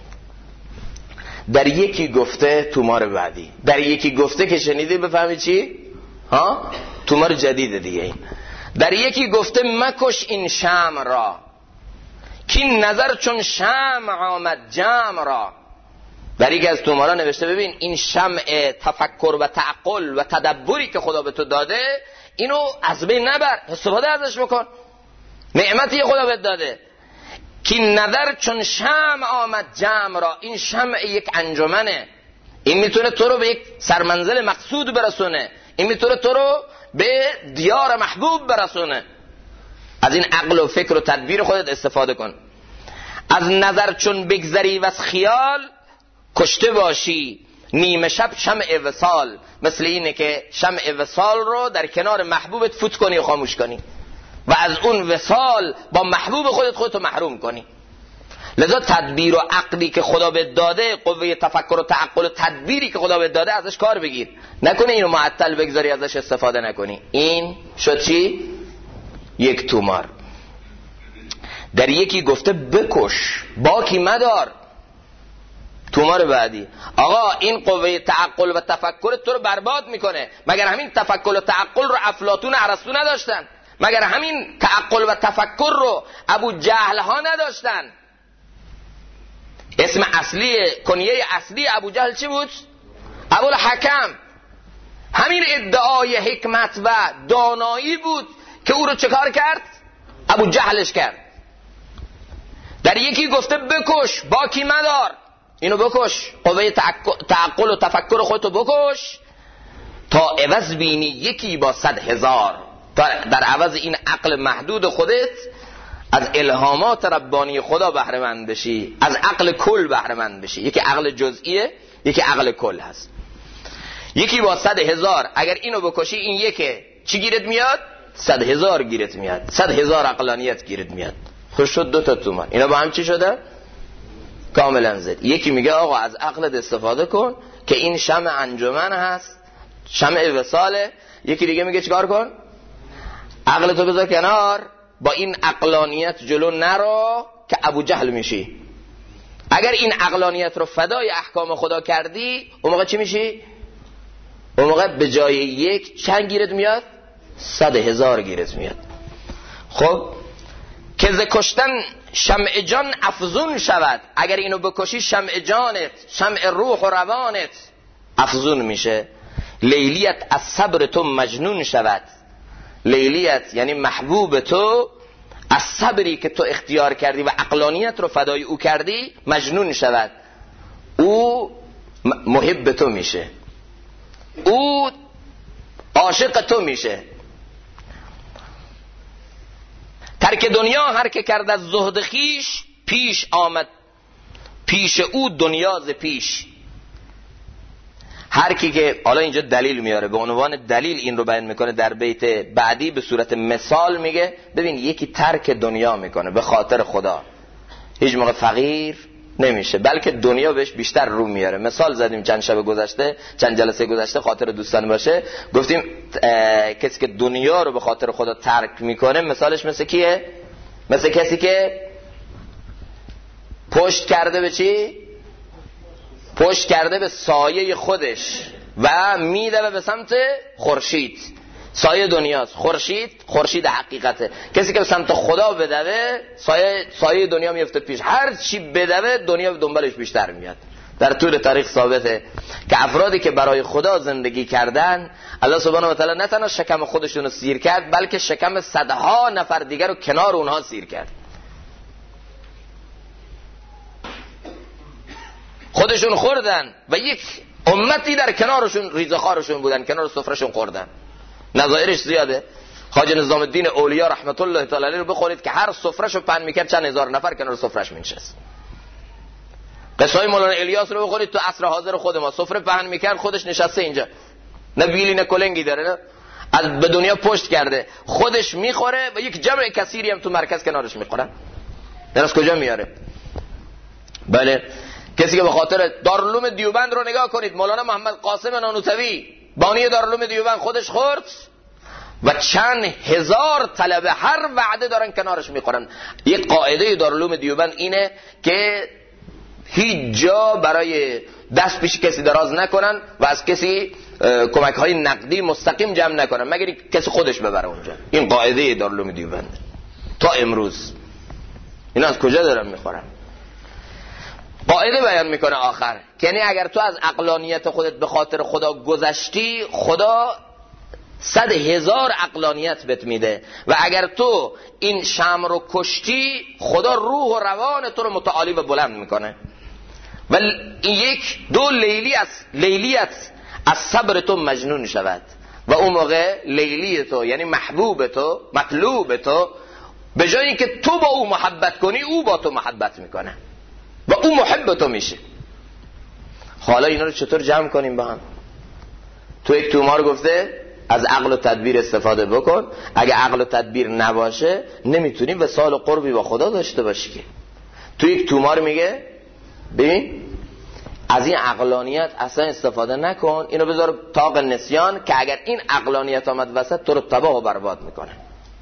در یکی گفته تومار بعدی، در یکی گفته که شنیده بفهمی چی؟ تومار جدید دیگه. این در یکی گفته مکش این شمع را که نظر چون شمع آمد جمع را. در یکی از تومارا نوشته ببین این شمع تفکر و تعقل و تدبری که خدا به تو داده اینو از بین نبر، استفاده ازش بکن، نعمتی خدا بهت داده. که نظر چون شمع آمد جمع را، این شمع یک انجمنه، این میتونه تو رو به یک سرمنزل مقصود برسونه، این میتونه تو رو به دیار محبوب برسونه. از این عقل و فکر و تدبیر خودت استفاده کن. از نظر چون بگذری و از خیال کشته باشی نیمه شب شمع وصال. مثل اینه که شمع وصال رو در کنار محبوبت فوت کنی و خاموش کنی و از اون وصال با محبوب خودتو محروم کنی. لذا تدبیر و عقلی که خدا بهت داده، قوه تفکر و تعقل و تدبیری که خدا بهت داده ازش کار بگیر، نکنه اینو معطل بگذاری ازش استفاده نکنی. این شد چی؟ یک تومار. در یکی گفته بکش باکی مدار. تومار بعدی آقا این قوه تعقل و تفکر تو رو برباد میکنه. مگر همین تفکر و تعقل رو افلاطون و ارسطو نداشتن؟ مگر همین تعقل و تفکر رو ابو جهل ها نداشتن؟ اسم اصلی، کنیه اصلی ابو جهل چی بود؟ ابو الحکم. همین ادعای حکمت و دانایی بود که او رو چکار کرد؟ ابو جهلش کرد. در یکی گفته بکش باکی مدار. اینو بکش، قوه تعقل و تفکر خودتو بکش تا عوض بینی یکی با 100,000، تا در عوض این عقل محدود خودت از الهامات ربانی خدا بهره مند بشی، از عقل کل بهره مند بشی. یکی عقل جزئیه، یکی عقل کل هست. یکی با 100,000 اگر اینو بکشی، این یکی چی گیرت میاد؟ 100,000 گیرت میاد، 100,000 عقلانیت گیرت میاد. خوش شد 2 تومان. اینا با هم چی شده؟ کاملا زد. یکی میگه آقا از عقلت استفاده کن که این شمع انجمن هست، شمع وصاله. یکی دیگه میگه چیکار کن؟ عقلتو بذار کنار، با این عقلانیت جلو نرو که ابو جهل میشی. اگر این عقلانیت رو فدای احکام خدا کردی، اون موقع چی میشی؟ اون موقع به جای یک چند گیرت میاد؟ 100,000 گیرت میاد. خب که ز کشتن شمع جان افزون شود، اگر اینو بکشی شمع جانت، شمع روح و روانت افزون میشه. لیلیت از صبر تو مجنون شود. لیلیت یعنی محبوب تو از صبری که تو اختیار کردی و عقلانیت رو فدای او کردی مجنون شود. او محب تو میشه، او عاشق تو میشه. ترک دنیا هر که کرد از زهد خیش، پیش آمد پیش او دنیا ز پیش. هر کی که حالا اینجا دلیل میاره، به عنوان دلیل این رو بیان میکنه در بیت بعدی به صورت مثال میگه ببین یکی ترک دنیا میکنه به خاطر خدا، هیچ موقع فقیر نمیشه، بلکه دنیا بهش بیشتر رو میاره. مثال زدیم چند شب گذشته، چند جلسه گذشته، خاطر دوستان باشه، گفتیم کسی که دنیا رو به خاطر خدا ترک میکنه مثالش مثل کیه؟ مثل کسی که پشت کرده به چی؟ پشت کرده به سایه خودش و میدوه به سمت خورشید. سایه دنیاست، خورشید حقیقته. کسی که به سمت خدا بدوه، سایه دنیا میفته پیش. هر چی بدوه دنیا دنبالش بیشتر میاد. در طول تاریخ ثابته که افرادی که برای خدا زندگی کردن، الله سبحانه و تعالی نه تنها شکم خودشون رو سیر کرد، بلکه شکم صدها نفر دیگر رو کنار اونها سیر کرد. خودشون خوردن و یک امتی در کنارشون ریزخارشون بودن، کنار سفرشون خوردن. نظائرش زیاده. خواجه نظام الدین اولیا رحمت الله تعالی علیه رو بخورید که هر سفرهشو پهن میکرد چند هزار نفر کنار سفرهش می‌نشست. قصای مولانا الیاس رو بخورید تو عصر حاضر خود ما، سفره پهن میکرد خودش نشسته اینجا، نه بیلی نه کلنگی داره، نه از به دنیا پشت کرده، خودش میخوره و یک جمع کثیری هم تو مرکز کنارش میخورن. درست کجا میاره؟ بله کسی که به خاطر دارالعلوم دیوبند رو نگاه کنید، مولانا محمد قاسم نانوتوی بانی دارالعلوم دیوبند خودش خورد و چند هزار طلبه هر وعده دارن کنارش میخورن. یک قاعده دارالعلوم دیوبند اینه که هیچ جا برای دست پیش کسی دراز نکنن و از کسی کمک های نقدی مستقیم جمع نکنن مگر کسی خودش ببره اونجا. این قاعده دارالعلوم دیوبند تا امروز. اینا از کجا دارن میخورن؟ قاعده بیان میکنه آخر، یعنی اگر تو از عقلانیت خودت به خاطر خدا گذشتی، خدا 100,000 عقلانیت بهت میده و اگر تو این شمع رو کشتی، خدا روح و روان تو رو متعالی و بلند میکنه. و این یک دو لیلیت از صبر تو مجنون شود و اون موقع لیلی تو یعنی محبوب تو، مطلوب تو، به جای اینکه تو با او محبت کنی او با تو محبت میکنه و او محب تو میشه. حالا اینا رو چطور جمع کنیم با هم؟ تو یک تومار گفته از عقل و تدبیر استفاده بکن. اگه عقل و تدبیر نباشه نمیتونی وصال و قربی با خدا داشته باشی که. تو یک تومار میگه ببین از این عقلانیت اصلا استفاده نکن، اینو بذار طاق نسیان که اگر این عقلانیت آمد وسط تو رو تباه و برباد میکنه.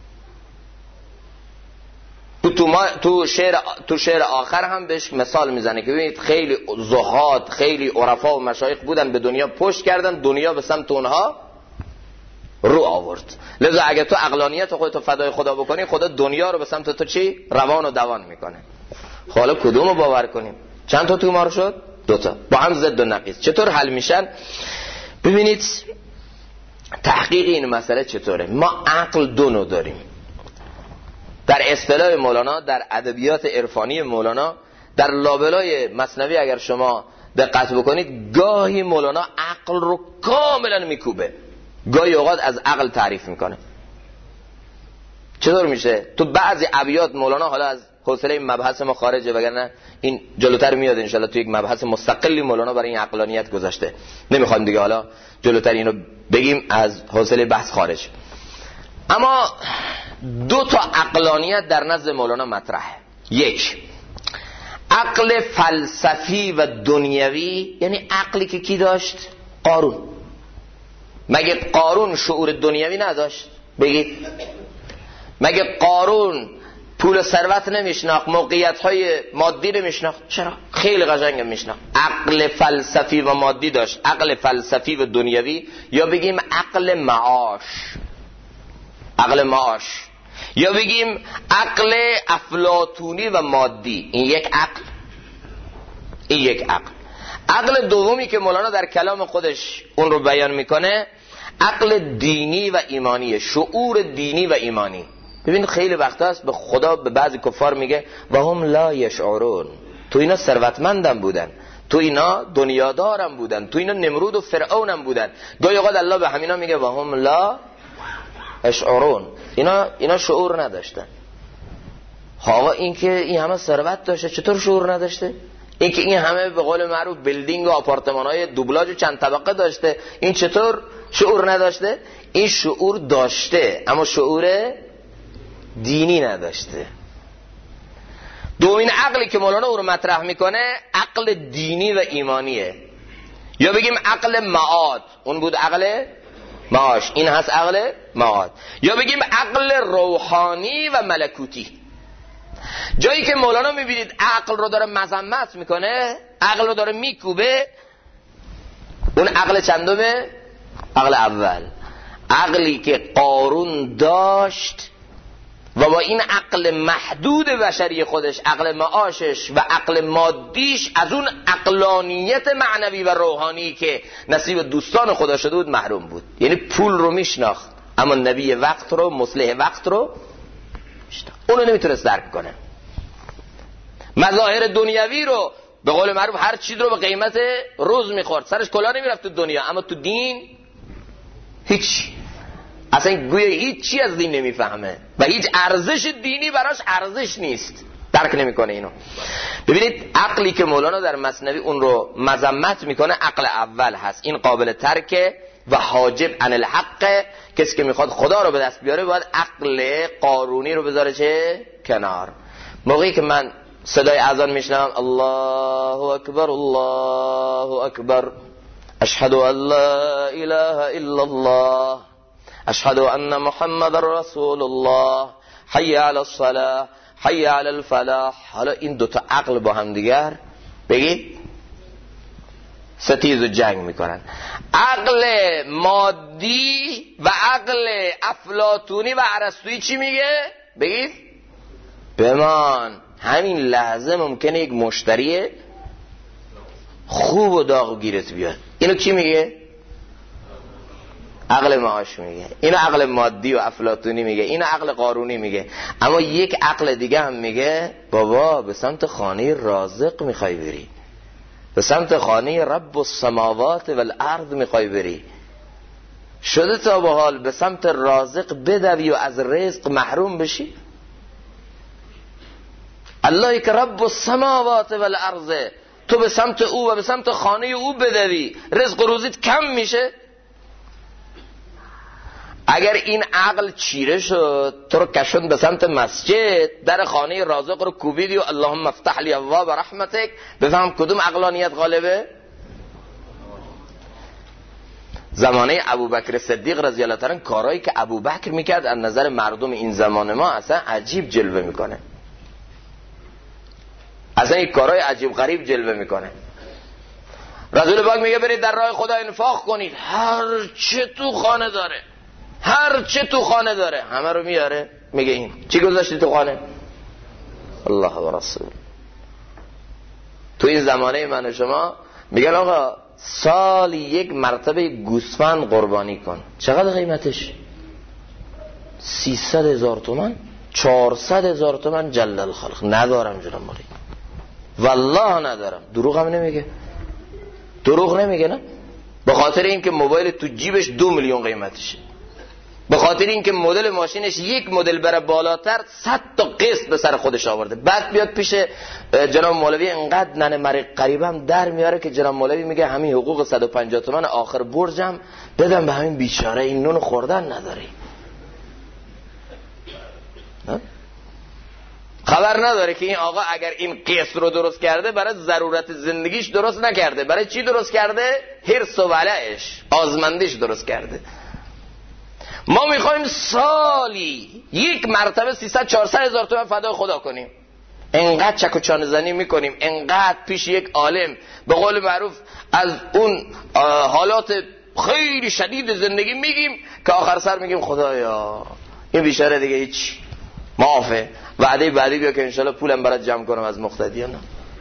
تو شعر آخر هم بهش مثال میزنه که ببینید خیلی زهاد، خیلی عرفا و مشایخ بودن به دنیا پشت کردن، دنیا به سمت اونها رو آورد. لذا اگه تو عقلانیت خودت فدای خدا بکنی، خدا دنیا رو به سمت تو چی؟ روان و دوان میکنه. حالا کدومو باور کنیم؟ چند تا تومار شد؟ 2 تا با هم ضد و نقیض. چطور حل میشن؟ ببینید تحقیق این مسئله چطوره. ما عقل 2 نوع داریم. در اصطلاح مولانا، در ادبیات عرفانی مولانا، در لابلای مثنوی اگر شما دقت بکنید گاهی مولانا عقل رو کاملا میکوبه، گاهی اوقات از عقل تعریف میکنه. چطور میشه؟ تو بعضی ابیات مولانا، حالا از حوصله این مبحث ما خارجه وگرنه این جلوتر میاد انشالله تو یک مبحث مستقلی مولانا برای این عقلانیت گذاشته، نمیخوام دیگه حالا جلوتر اینو بگیم، از حوصله بحث خارج. اما دو تا عقلانیت در نزد مولانا مطرحه. یک، عقل فلسفی و دنیوی، یعنی عقلی که کی داشت؟ قارون. مگه قارون شعور دنیوی نداشت؟ بگید. مگه قارون پول ثروت نمیشناخت، موقعیت‌های مادی نمیشناخت؟ چرا؟ خیلی قشنگ میشناخت. عقل فلسفی و مادی داشت، عقل فلسفی و دنیوی، یا بگیم عقل معاش، عقل معاش، یا بگیم عقل افلاطونی و مادی. این یک عقل، این یک عقل. عقل دومی که مولانا در کلام خودش اون رو بیان میکنه عقل دینی و ایمانی، شعور دینی و ایمانی. ببینید خیلی وقت هست به خدا به بعضی کفار میگه و هم لا یشعرون، تو اینا ثروتمندم بودن، تو اینا دنیادارم بودن، تو اینا نمرود و فرعونم بودن. گاهی اوقات الله به همینا میگه و هم لا یشعرون، اینا شعور نداشتن. آقا این که این همه ثروت داشته چطور شعور نداشته؟ این که این همه به قول معروف بیلدینگ و آپارتمان‌های دوبلاژ و چند طبقه داشته، این چطور شعور نداشته؟ این شعور داشته اما شعور دینی نداشته. دومین عقلی که مولانا او رو مطرح میکنه عقل دینی و ایمانیه، یا بگیم عقل معاد، اون بود عقل معاش، این هست عقل معاد، یا بگیم عقل روحانی و ملکوتی. جایی که مولانا میبینید عقل رو داره مذمت میکنه، عقل رو داره میکوبه، اون عقل چندمه؟ عقل اول، عقلی که قارون داشت و با این عقل محدود بشری خودش، عقل معاشش و عقل مادیش، از اون عقلانیت معنوی و روحانی که نصیب دوستان خدا شده بود محروم بود. یعنی پول رو میشناخت اما نبی وقت رو، مصلح وقت رو میشناخت، اونو نمیتونست درک کنه. مظاهر دنیوی رو به قول معروف هر چیز رو به قیمت روز میخورد، سرش کلا نمیرفت تو دنیا، اما تو دین هیچ، اصلا گویا هیچ چی از دین نمیفهمه و هیچ ارزش دینی براش ارزش نیست، درک نمیکنه اینو. ببینید عقلی که مولانا در مثنوی اون رو مذمت میکنه عقل اول هست، این قابل ترکه و حاجب عن الحق. کسی که میخواد خدا رو به دست بیاره باید عقل قارونی رو بذاره چه کنار. موقعی که من صدای اذان میشنم الله اکبر الله اکبر، اشهد ان لا اله الا الله، اشهد ان محمد رسول الله، حی علی الصلاة حی علی الفلاح، حالا این دوتا عقل با هم دیگر بگید ستیز و جنگ میکنن. عقل مادی و عقل افلاطونی و ارسطویی چی میگه؟ بگید بمان همین لحظه ممکنه یک مشتری خوب و داغ گیرت بیاد. اینو کی میگه؟ عقل معاش میگه. اینو عقل مادی و افلاطونی میگه، اینو عقل قارونی میگه. اما یک عقل دیگه هم میگه بابا به سمت خانه رازق میخوای بری، به سمت خانه رب السماوات والارض میخوای بری، شده تا به حال به سمت رازق بدوی و از رزق محروم بشی؟ اللهی که رب السماوات والارض، تو به سمت او و به سمت خانه او بدوی، رزق و روزیت کم میشه؟ اگر این عقل چیره شد تو رو کشوند به سمت مسجد، در خانه رازق رو کوبیدی و اللهم افتح لی ابواب رحمتک، بفهم کدوم عقلانیت غالبه؟ زمانه ابوبکر صدیق رضی الله تعالی عنه کارهایی که ابوبکر میکرد از نظر مردم این زمان ما اصلا عجیب جلوه میکنه، اصلا این کارهای عجیب غریب جلوه میکنه. رسول پاک میگه برید در راه خدا انفاق کنید، هر چه تو خانه داره، هر چه تو خانه داره همه رو میاره. میگه این چی گذاشتی تو خانه؟ الله و رسول. تو این زمانه من و شما میگن آقا سال یک مرتبه گوسفند قربانی کن، چقدر قیمتش؟ 300,000 تومان، 400,000 تومان. جلل الخلق ندارم جناب مولی، والله ندارم. دروغ هم نمیگه، دروغ نمیگه نه. به خاطر اینکه موبایل تو جیبش 2 میلیون قیمتشه، به خاطر اینکه مدل ماشینش یک مدل بره بالاتر 100 تا قسط به سر خودش آورده. بعد بیاد پیش جناب مولوی انقدر ننه مریق قریبم در میاره که جناب مولوی میگه همین حقوق 150 تومن آخر برجم بدم به همین بیچاره، این نون خوردن نداره. خبر نداره که این آقا اگر این قسط رو درست کرده برای ضرورت زندگیش درست نکرده، برای چی درست کرده؟ حرص و ولعش، آزمندیش درست کرده. ما میخوایم سالی یک مرتبه 300-400 هزار تومان فدای خدا کنیم، انقدر چک و چانه زنی میکنیم، انقدر پیش یک عالم به قول معروف از اون حالات خیلی شدید زندگی میگیم که آخر سر میگیم خدایا این بیچاره دیگه هیچ معافه، وعده بعدی بیا که انشالله پولم برات جمع کنم از مقتدیان.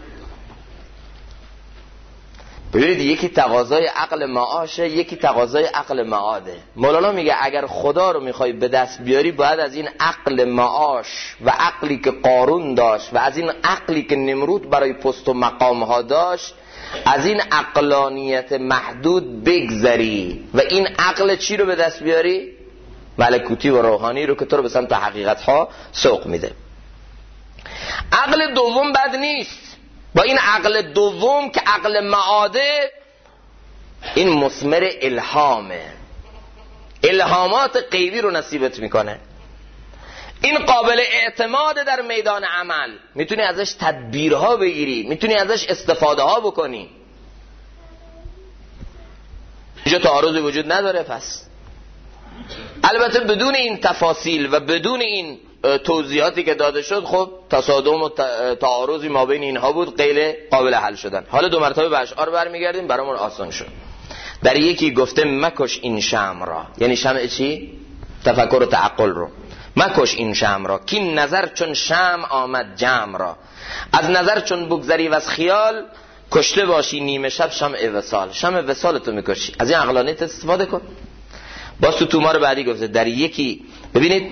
ببینید یکی تقاضای عقل معاشه، یکی تقاضای عقل معاده. مولانا میگه اگر خدا رو میخوای به دست بیاری باید از این عقل معاش و عقلی که قارون داشت و از این عقلی که نمرود برای پست و مقام ها داشت، از این عقلانیت محدود بگذری و این عقل چی رو به دست بیاری؟ ملکوتی و روحانی رو که تو رو به سمت حقیقت ها سوق میده. عقل دوم بد نیست، با این عقل دوم که عقل معاده، این مثمر الهامه، الهامات غیبی رو نصیبت میکنه. این قابل اعتماد در میدان عمل، میتونی ازش تدبیرها بگیری، میتونی ازش استفاده ها بکنی. اینجا تعارضی وجود نداره. پس البته بدون این تفاصیل و بدون این توضیحاتی که داده شد، خب تصادم و تعارضی ما بین اینها بود غیر قابل حل شدن. حالا دو مرتبه به اشعار برمیگردیم، برامون آسان شد. در یکی گفته مکش این شمع را، یعنی شمع چی؟ تفکر و تعقل رو. مکش این شمع را که نظر چون شمع آمد جمع را، از نظر چون بگذری و از خیال، کشته باشی نیمه شب شمع وصال. شمع وصال تو میکشی، از این عقلانیت استفاده کن. باز تو تومار بعدی گفته در یکی، ببینید،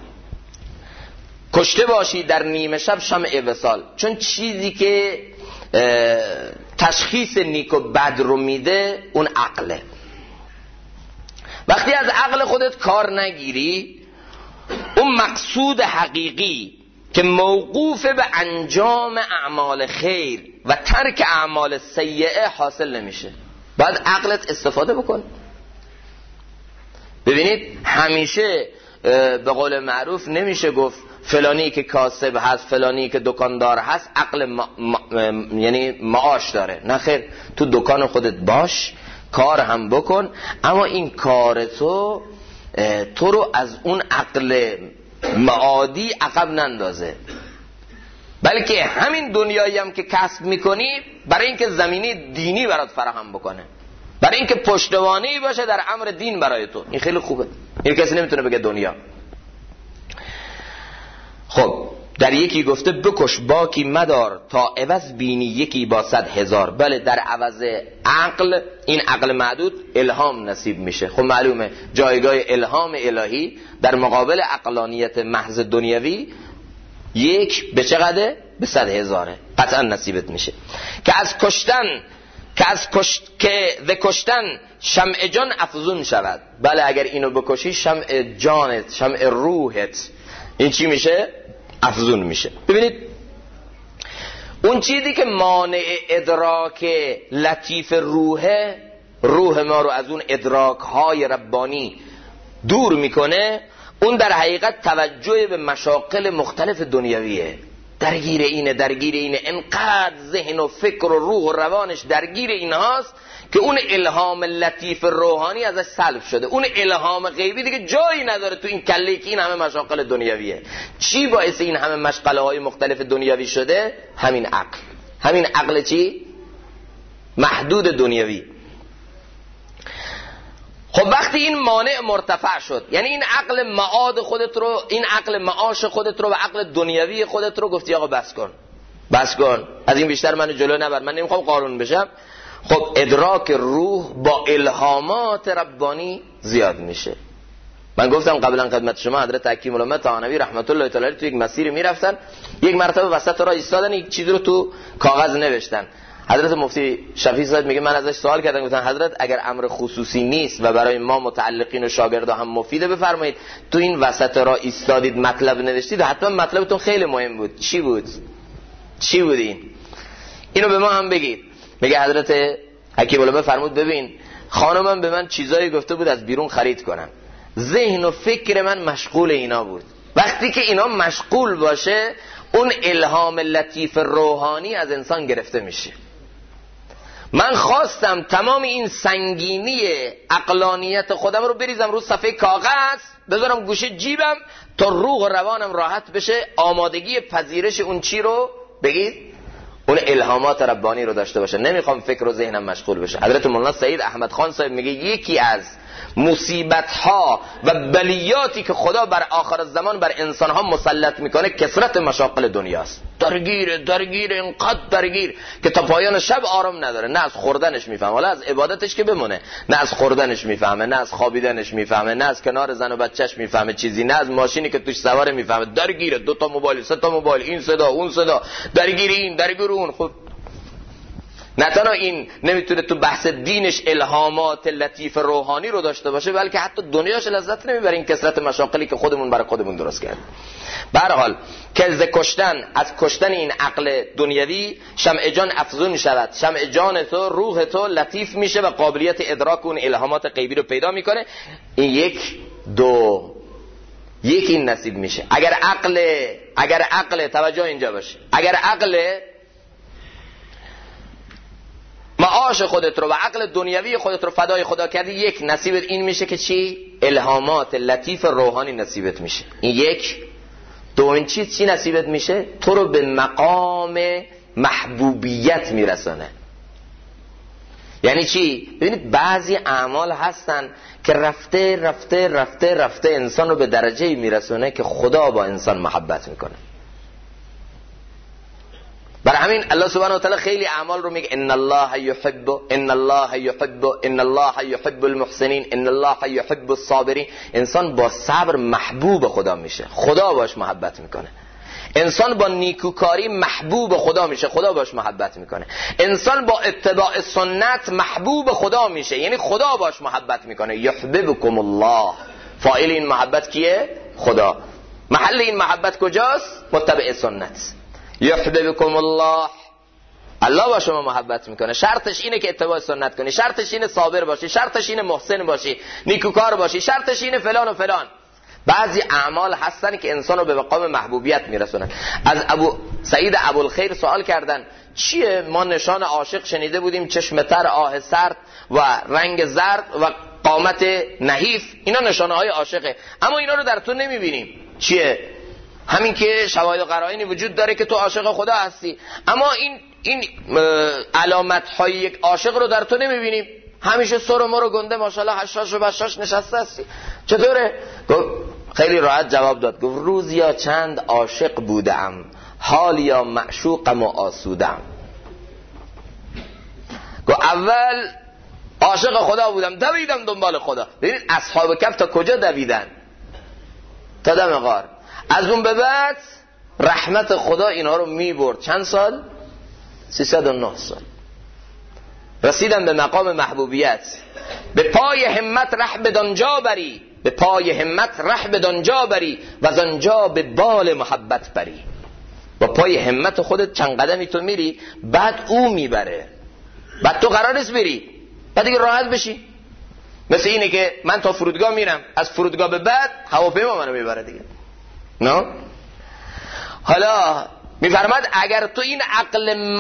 کشته باشی در نیمه شب شمع وصال، چون چیزی که تشخیص نیک و بد رو میده اون عقله. وقتی از عقل خودت کار نگیری، اون مقصود حقیقی که موقوف به انجام اعمال خیر و ترک اعمال سیئه حاصل نمیشه. باید عقلت استفاده بکن. ببینید همیشه به قول معروف نمیشه گفت فلانی که کاسب هست، فلانی که دکاندار هست عقل یعنی معاش داره. نه خیر، تو دکان خودت باش، کار هم بکن، اما این کار تو رو از اون عقل معادی عقب نندازه، بلکه همین دنیایی هم که کسب میکنی برای اینکه زمینی دینی برات فراهم بکنه، برای اینکه پشتوانه‌ای باشه در امر دین برای تو. این خیلی خوبه، این کسی نمیتونه بگه دنیا. خب در یکی گفته بکش باکی مدار، تا عوض بینی یکی با 100,000. بله، در عوض عقل، این عقل معدود، الهام نصیب میشه. خب معلومه جایگاه الهام الهی در مقابل عقلانیت محض دنیوی یک به چقدره؟ به 100,000 قطعا نصیبت میشه. که از کشتن شمع جان افزون شود. بله اگر اینو بکشی شمع جانت، شمع روحت، این چی میشه؟ افزون میشه. ببینید اون چیزی که مانع ادراک لطیف روح ما رو از اون ادراک های ربانی دور میکنه، اون در حقیقت توجه به مشاغل مختلف دنیویه. درگیر اینه، انقدر ذهن و فکر و روح و روانش درگیر اینهاست که اون الهام لطیف روحانی ازش سلب شده. اون الهام غیبی دیگه جایی نداره تو این کله که این همه مشاغل دنیویه. چی باعث این همه مشغله های مختلف دنیوی شده؟ همین عقل. همین عقل چی؟ محدود دنیوی. خب وقتی این مانع مرتفع شد، یعنی این عقل معاد خودت رو، این عقل معاش خودت رو و عقل دنیوی خودت رو گفتی آقا بس کن، از این بیشتر منو جلو نبر، من نمیخوام قارون بشم. خب ادراک روح با الهامات ربانی زیاد میشه. من گفتم قبلا خدمت شما حضرت حکیم الامه طحاوی رحمت الله تعالی تو یک مسیر میرفتن، یک مرتبه وسط راه ایستادن، یک چیزی رو تو کاغذ نوشتن. حضرت مفتی شفیع صاحب میگه من ازش سوال کردم، گفتن حضرت اگر امر خصوصی نیست و برای ما متعلقین و شاگردا هم مفیده بفرمایید، تو این وسط راه ایستادید مطلب نوشتید، حتما مطلبتون خیلی مهم بود. چی بود؟ چی بود اینو به ما هم بگید. میگه حضرت حکیم الامه فرمود ببین خانمم به من چیزایی گفته بود از بیرون خرید کنم، ذهن و فکر من مشغول اینا بود. وقتی که اینا مشغول باشه اون الهام لطیف روحانی از انسان گرفته میشه. من خواستم تمام این سنگینی عقلانیت خودم رو بریزم رو صفحه کاغذ، بذارم گوشه جیبم تا روح و روانم راحت بشه، آمادگی پذیرش اون چی رو بگید اون الهامات ربانی رو داشته باشه. نمیخوام فکر و ذهنم مشغول بشه. حضرت مولانا سید احمد خان صاحب میگه یکی از مصیبت ها و بلیاتی که خدا بر آخر الزمان بر انسان ها مسلط میکنه کثرت مشاغل دنیاست. درگیر اینقدر درگیر که تا پایان شب آرام نداره، نه از خوردنش میفهمه، حالا از عبادتش که بمونه، نه از خوردنش میفهمه، نه از خوابیدنش میفهمه، نه از کنار زن و بچهش میفهمه چیزی، نه از ماشینی که توش سواره میفهمه. درگیره، 2 تا موبایل 3 تا موبایل، این صدا اون صدا، درگیر این درگیر اون. خب نه تنها این نمیتونه تو بحث دینش الهامات لطیف روحانی رو داشته باشه، بلکه حتی دنیاش لذت نمیبره، این کثرت مشاغلی که خودمون برای خودمون درست کرد. به هر حال که از کشتن این عقل دنیوی شمع جان افزون شود، شمع جان تو روح تو لطیف میشه و قابلیت ادراک اون الهامات غیبی رو پیدا میکنه. این یک این نصیب میشه. اگر عقل توجه اینجا باشه، اگر عقل معاش خودت رو و عقل دنیوی خودت رو فدای خدا کردی، یک نصیبت این میشه که چی؟ الهامات لطیف روحانی نصیبت میشه. این یک. دومین چیز چی نصیبت میشه؟ تو رو به مقام محبوبیت میرسانه. یعنی چی؟ ببینید بعضی اعمال هستن که رفته انسان رو به درجه میرسونه که خدا با انسان محبت میکنه. برای همین الله سبحانه و تعالی خیلی اعمال رو میگه ان الله یحب المحسنین، ان الله یحب الصابرین. انسان با صبر محبوب خدا میشه، خدا باش محبت میکنه. انسان با نیکوکاری محبوب خدا میشه، خدا باش محبت میکنه. انسان با اتباع سنت محبوب خدا میشه، یعنی خدا باش محبت میکنه. یحببکم الله، فاعل این محبت کیه؟ خدا. محل این محبت کجاست؟ متبع سنت. یحببکم الله، الله با شما محبت میکنه. شرطش اینه که اتباع سنت کنی، شرطش اینه صابر باشی، شرطش اینه محسن باشی، نیکوکار باشی، شرطش اینه فلان و فلان. بعضی اعمال هستن که انسان رو به مقام محبوبیت میرسونن. از ابو سعید ابوالخیر سوال کردن چیه؟ ما نشان عاشق شنیده بودیم، چشم تر، آه سرد و رنگ زرد و قامت نحیف، اینا نشانه های عاشقه، اما اینا رو در تو نمیبینیم. چیه؟ همین که شواهد و قرائنی وجود داره که تو عاشق خدا هستی، اما این علامت های یک عاشق رو در تو نمیبینیم. همیشه سر و مر و گنده ماشاءالله حشاش و بشاش نشسته هستی. چطوره؟ گفت خیلی راحت جواب داد، گفت روز یا چند عاشق بودم، حال یا معشوقم و آسودم. گفت اول عاشق خدا بودم، دویدم دنبال خدا. ببینید اصحاب کهف تا کجا دویدن؟ تا دم غار. از اون به بعد رحمت خدا اینها رو میبرد. چند سال؟ 309 سال. رسیدن به مقام محبوبیت. به پای همت ره بدانجا بری، به پای همت ره بدانجا بری و زنجا به بال محبت بری. با پای همت خودت چند قدمی تو میری، بعد او میبره، بعد تو قرار نیست بری، بعد دیگه راحت بشی. مثل اینه که من تا فرودگاه میرم، از فرودگاه به بعد هواپیما منو میبره دیگه. نه؟ حالا میفرماد اگر تو این عقل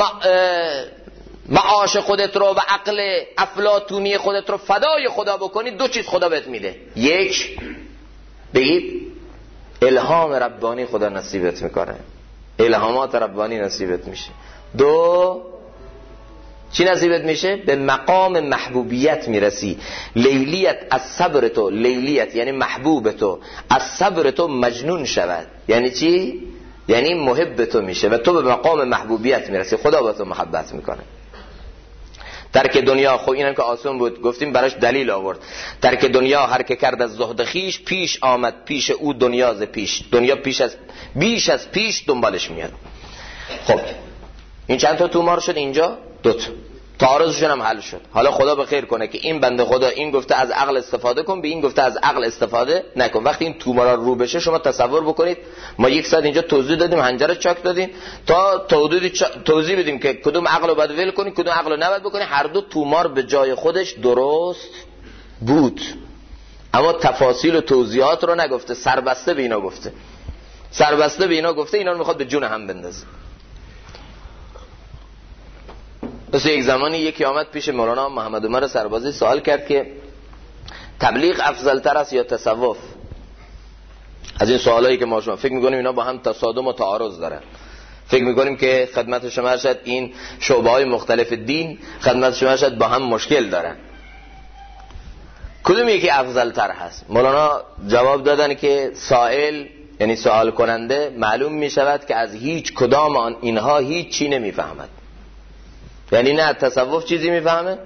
معاش خودت رو و عقل افلاطونی خودت رو فدای خدا بکنی، دو چیز خدا بهت میده. یک، بگید الهام ربانی خدا نصیبت میکنه، الهامات ربانی نصیبت میشه. دو، چی نصیبت میشه؟ به مقام محبوبیت میرسی. لیلیت از صبر تو، لیلیت یعنی محبوب تو، از صبر تو مجنون شود. یعنی چی؟ یعنی محب تو میشه و تو به مقام محبوبیت میرسی، خدا با تو محبت میکنه. ترک دنیا، خب اینم که آسان بود گفتیم براش دلیل آورد. ترک دنیا هر که کرد از زهد خیش، پیش آمد پیش او دنیا ز پیش. دنیا بیش از پیش دنبالش میاد. خب این چند تا تومار شد اینجا؟ 2 تا. تعارضشون هم حل شد. حالا خدا به خیر کنه که این بنده خدا این گفته از عقل استفاده کن، به این گفته از عقل استفاده نکن. وقتی این تومارا رو بشه شما تصور بکنید ما 1 ساعت اینجا توضیح دادیم، حنجره چاک دادیم تا توضیح بدیم که کدوم عقل رو باید ول کنی کدوم عقل رو نباید بکنی. هر دو تومار به جای خودش درست بود، اما تفاصیل و توضیحات رو نگفته، سربسته به اینا گفته. سربسته به اینا گفته، اینا رو میخواد به جون هم بندازه. پس یک زمانی یکی آمد پیش مولانا محمد عمر سربازی سوال کرد که تبلیغ افضل تر است یا تصوف؟ از این سوالایی که ما شما فکر میکنیم اینا با هم تصادم و تعارض دارن. فکر میکنیم که خدمت شما شد این شعبه‌های مختلف دین خدمت شما شد با هم مشکل دارن، کدوم یکی افضل تر هست؟ مولانا جواب دادن که سائل یعنی سوال کننده معلوم میشود که از هیچ کدام آن اینها هیچ چی نمیفهمد. یعنی نه تصوف چیزی میفهمه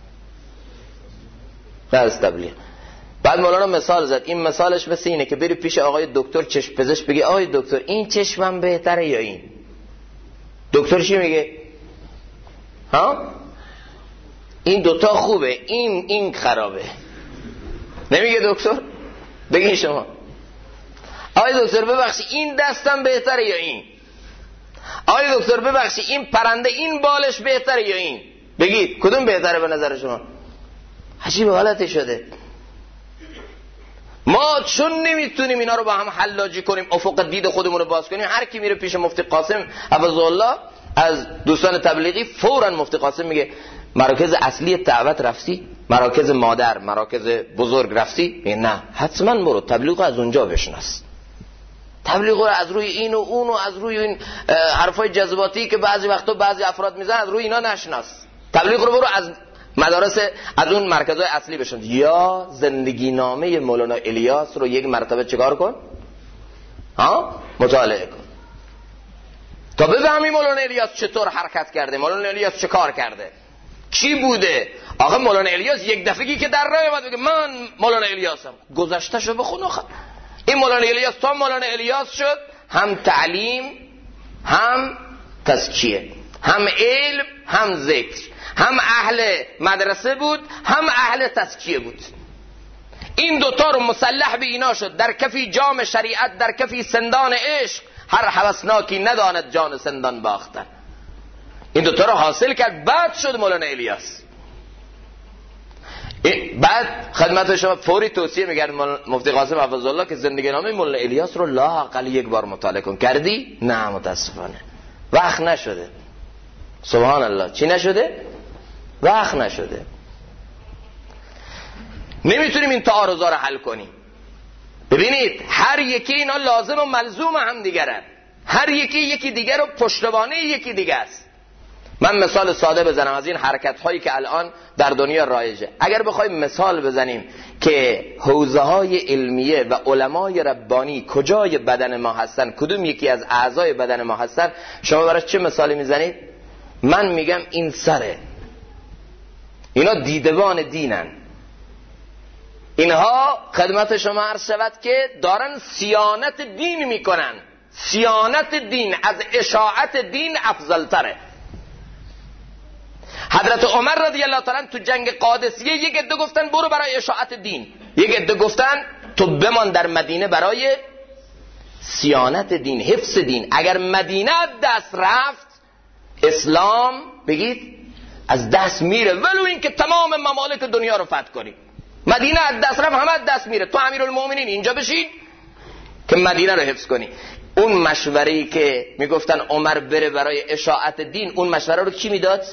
نه از تبلیغ. بعد مولانا مثال زد. این مثالش مثل اینه که بری پیش آقای دکتر چشم پزشک بگی آقای دکتر این چشمم بهتره یا این؟ دکتر چی میگه؟ ها؟ این دوتا خوبه، این خرابه. نمیگه دکتر؟ بگین شما آقای دکتر ببخشی این دستم بهتره یا این؟ آقای دکتر ببخشی این پرنده این بالش بهتره یا این؟ بگید کدوم بهتره به نظر شما؟ عجیب حالتی شده. ما چون نمیتونیم اینا رو با هم حلاجی کنیم، افق دید خودمون رو باز کنیم، هر کی میره پیش مفتی قاسم حفظه‌الله از دوستان تبلیغی فوراً مفتی قاسم میگه مراکز اصلی دعوت رفتی؟ مراکز مادر، مراکز بزرگ رفتی؟ میگه نه حتما برو تبلیغ از اونجا بشناس. تبلیغ رو از روی این و اون و از روی این حرفای جذباتی که بعضی وقتا بعضی افراد میزنن از روی اینا نشناس. تبلیغ رو برو از مدارس، از اون مرکزهای اصلی بشناس. یا زندگی نامه مولانا الیاس رو یک مرتبه چیکار کن؟ مطالعه کن تا بفهمی مولانا الیاس چطور حرکت کرده، مولانا الیاس چه کار کرده، کی بوده. آخه مولانا الیاس یک دفعگی که در راه اومد بگه من مولانا الیاسم، گذشتهشو بخون. آخه این مولانا الیاس تا مولانا الیاس شد هم تعلیم هم تزکیه، هم علم هم ذکر، هم اهل مدرسه بود هم اهل تزکیه بود. این دوتا رو مسلح به اینا شد در کفی جام شریعت، در کفی سندان عشق، هر هوسناکی نداند جان سندان باختن. این دوتا رو حاصل کرد، بعد شد مولانا الیاس. بعد خدمت شما فوری توصیه میگرد مفتی قاسم حفظه‌الله که زندگی نامه مولانا الیاس رو لااقل یک بار مطالعه کن. کردی؟ نه متاسفانه وقت نشده. سبحان الله. چی نشده؟ وقت نشده. نمیتونیم این تعارضا رو حل کنیم. ببینید هر یکی اینا لازم و ملزوم هم دیگرن، هر یکی دیگر رو پشتوانه یکی دیگه است. من مثال ساده بزنم از این حرکت هایی که الان در دنیا رایجه. اگر بخوایم مثال بزنیم که حوزه های علمیه و علمای ربانی کجای بدن ما هستن، کدوم یکی از اعضای بدن ما هستن، شما براش چه مثالی میزنید؟ من میگم این سره. اینا دیدبان دینن، اینها خدمت شما عرض شود که دارن صیانت دین میکنن. صیانت دین از اشاعت دین افضل تره. حضرت عمر رضی الله تعالی تو جنگ قادسیه یک عده گفتن برو برای اشاعت دین، یک عده گفتن تو بمان در مدینه برای صیانت دین، حفظ دین. اگر مدینه دست رفت اسلام بگید از دست میره، ولو این که تمام ممالک دنیا رو فتح کنی. مدینه از دست رفت همه از دست میره. تو امیرالمومنین اینجا بشین که مدینه رو حفظ کنی. اون مشوره‌ای که میگفتن عمر بره برای اشاعت دین، اون مشوره رو کی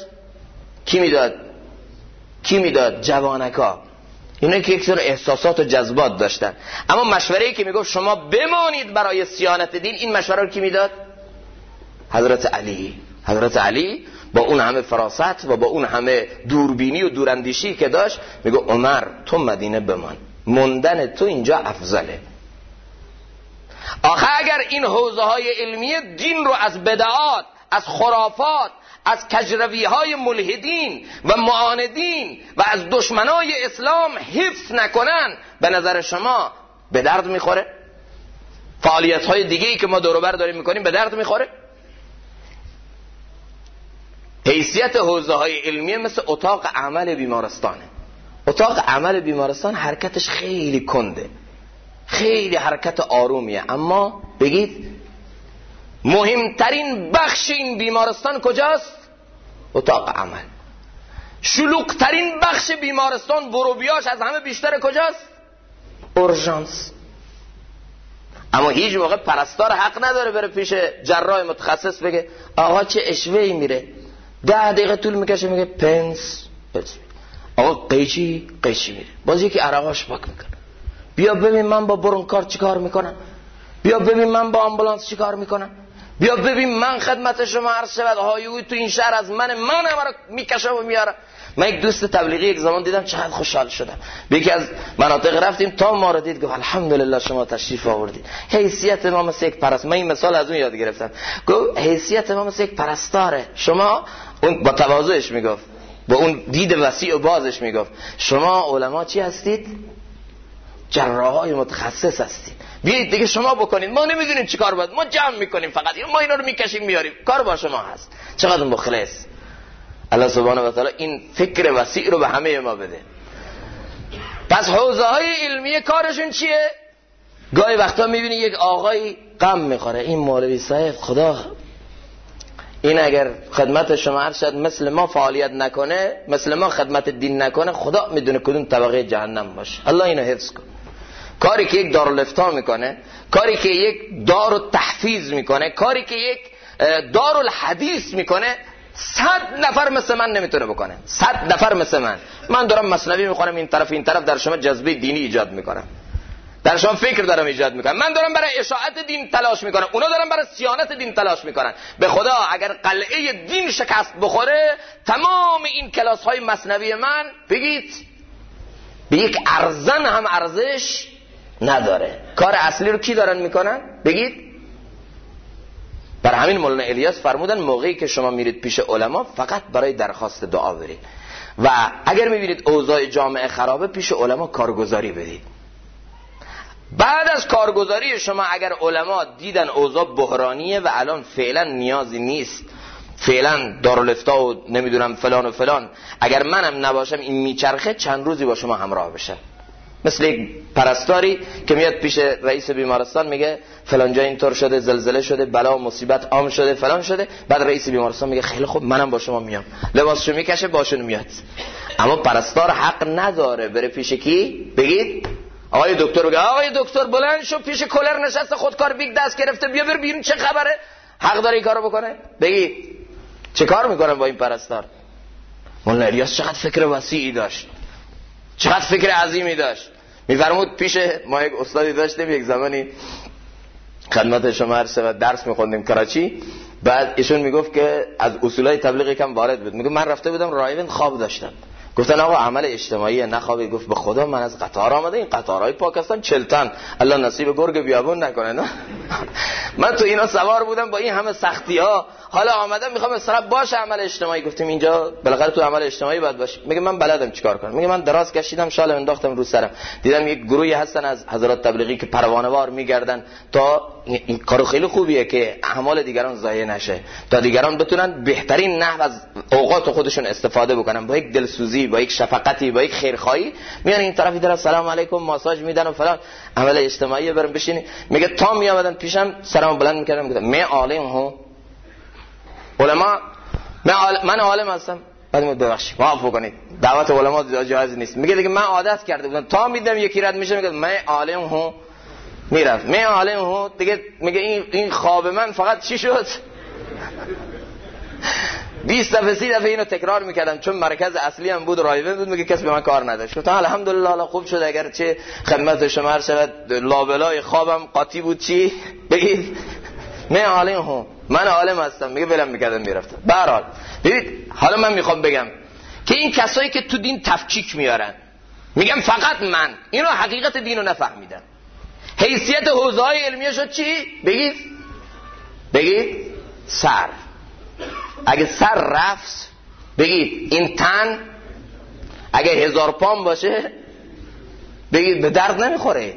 میداد؟ جوانکا، اینا که یک سر احساسات و جذبات داشتن. اما مشوره‌ای که میگفت شما بمانید برای صیانت دین، این مشوره رو کی میداد؟ حضرت علی با اون همه فراست و با اون همه دوربینی و دوراندیشی که داشت میگه عمر تو مدینه بمان، موندن تو اینجا افضله. آخه اگر این حوزه های علمیه دین رو از بدعات، از خرافات، از کجروی‌های ملحدین و معاندین و از دشمنای اسلام حفظ نکنن، به نظر شما به درد میخوره؟ فعالیت‌های دیگه‌ای که ما دور و بر داریم میکنیم به درد میخوره؟ حیثیت حوزه‌های علمیه مثل اتاق عمل بیمارستانه. اتاق عمل بیمارستان حرکتش خیلی کنده، خیلی حرکت آرومیه، اما بگید مهمترین بخش این بیمارستان کجاست؟ اتاق عمل. شلوغ‌ترین بخش بیمارستان ورودیاش از همه بیشتر کجاست؟ اورژانس. اما هیچ موقع پرستار حق نداره بره پیش جراح متخصص بگه آقا چه اشوه‌ای میره، 10 دقیقه طول میکشه، میگه پنس. آقا قیچی میره، باز یکی عرقاش پاک میکنه. بیا ببین من با برونکار چیکار میکنم، بیا ببین من با آمبولانس چیکار میکنم، بیا ببین من خدمت شما عرض شود هایوی تو این شهر از من همه رو میکشه و میاره. من یک دوست تبلیغی یک زمان دیدم، چقدر خوشحال شدم. به یکی از مناطق رفتیم، تا ما رو دید گفت الحمدلله شما تشریف آوردید. حیثیت ما مثل یک پرست، من این مثال از اون یاد گرفتم. گفت حیثیت ما مثل یک پرستاره. شما اون با تواضعش میگفت، با اون دید وسیع و بازش میگفت شما علما چی هستید؟ جراحای متخصص هستید. بیایید دیگه شما بکنید، ما نمیدونیم چی کار باید، ما جمع میکنیم فقط، ما اینا رو میکشیم میاریم، کار با شما هست. چقدر مخلص. الله سبحانه و تعالی این فکر وسیع رو به همه ما بده. پس حوزه های علمیه کارشون چیه؟ گاهی وقتا میبینی یک آقایی غم میخوره، این مولوی صاحب خدا این اگر خدمت شما عرض شد مثل ما فعالیت نکنه، مثل ما خدمت دین نکنه، خدا میدونه کدوم طبقه جهنم باشه. الله اینو حفظ کن. کاری که یک دارالفتاء میکنه، کاری که یک دارالتحفیظ میکنه، کاری که یک دارالحدیث میکنه، 100 نفر مثل من نمیتونه بکنه. 100 نفر مثل من دارم مثنوی میخونم این طرف در شما جذبه دینی ایجاد میکنم، در شما فکر دارم ایجاد میکنم، من دارم برای اشاعت دین تلاش میکنم، اونا دارم برای صیانت دین تلاش میکنن. به خدا اگر قلعه دین شکست بخوره، تمام این کلاس های مثنوی من بگید به یک ارزن هم ارزش نداره. کار اصلی رو کی دارن میکنن؟ بگید. بر همین مولانا الیاس فرمودن موقعی که شما میرید پیش علما فقط برای درخواست دعا برید، و اگر میبینید اوضاع جامعه خرابه پیش علما کارگزاری بدید. بعد از کارگزاری شما اگر علما دیدن اوضاع بحرانیه و الان فعلا نیازی نیست، فعلا دارالفتاء و نمیدونم فلان و فلان، اگر منم نباشم این میچرخه، چند روزی با شما همراه بشه. مثل یک پرستاری که میاد پیش رئیس بیمارستان میگه فلان جا اینطور شده، زلزله شده، بلا و مصیبت عام شده، فلان شده، بعد رئیس بیمارستان میگه خیلی خوب منم با شما میام، لباسشو میکشه باشون میاد. اما پرستار حق نداره بره پیش کی؟ بگید آقای دکتر، بگه آقای دکتر بلند شو، پیش کولر نشسته خودکار بیگ دست گرفته، بیا بر بیرون چه خبره؟ حق داره این کارو بکنه؟ بگید چه کار میکنن با این پرستار؟ مولانا الیاس چقدر فکر وسیعی داشت، چقدر فکر عظیمی داشت. میفرمود پیش ما یک استادی داشتیم، یک زمانی خدمت شما عرض شود درس میخوندیم کراچی، بعد ایشون میگفت که از اصولای تبلیغ کم وارد بود. میگه من رفته بودم رایون خواب داشتم، گفتن آقا عمل اجتماعی نخوابی، گفت به خدا من از قطار آمده، این قطارهای پاکستان 40 تن، الله نصیب گرگ بیابون نکنه نه. من تو اینا سوار بودم با این همه سختی ها، حالا آمدم میخوام استراحت باشه عمل اجتماعی. گفتیم اینجا بالاخره تو عمل اجتماعی باید باشه. میگه من بلدم چیکار کنم. میگه من دراز کشیدم، شالم انداختم رو سرم، دیدم یک گروهی هستن از حضرات تبلیغی که پروانه‌وار میگردن تا این کارو خیلی خوبیه که اعمال دیگران ضایع نشه، تا دیگران بتونن بهترین نحو از اوقات خودشون استفاده بکنن، با یک دلسوزی، با یک شفقتی، با یک خیرخواهی میان این طرفی در سلام علیکم ماساژ میدن و فلان، عمل اجتماعی برام بشینی. میگه تا میآمدن پیشم سلام بلند میکردم، میگفتم من عالم هستم، علما من عالم هستم، بعد میگه ببخشید معاف بکنید دعوت علما جایز نیست. میگه دیگه من عادت کرده بودم تا میدم یکی رد میشه میگه من عالم هستم، میرفت من عالم هستم دیگه. میگه این خواب من فقط چی شد؟ 20 دفعه 30 دفعه اینو تکرار میکردم، چون مرکز اصلی هم بود رایوه بود. میگه کسی به من کار نداشت. گفتم الحمدلله حالا خوب شد، اگر چه خدمت شما هر شود لابلای خوابم قاطی بود چی بگید من عالم هم، من عالم هستم. میگه ولم میکردم میرفتم. به هر حال ببینید، حالا من میخوام بگم که این کسایی که تو دین تفکیک میارن، میگم فقط من، اینو حقیقت دینو نفهمیدن. حیثیت حوزه‌های علمیه شد چی؟ بگید صرف. اگه سر رفت بگید این تن اگه 1000 پام باشه بگید به درد نمیخوره.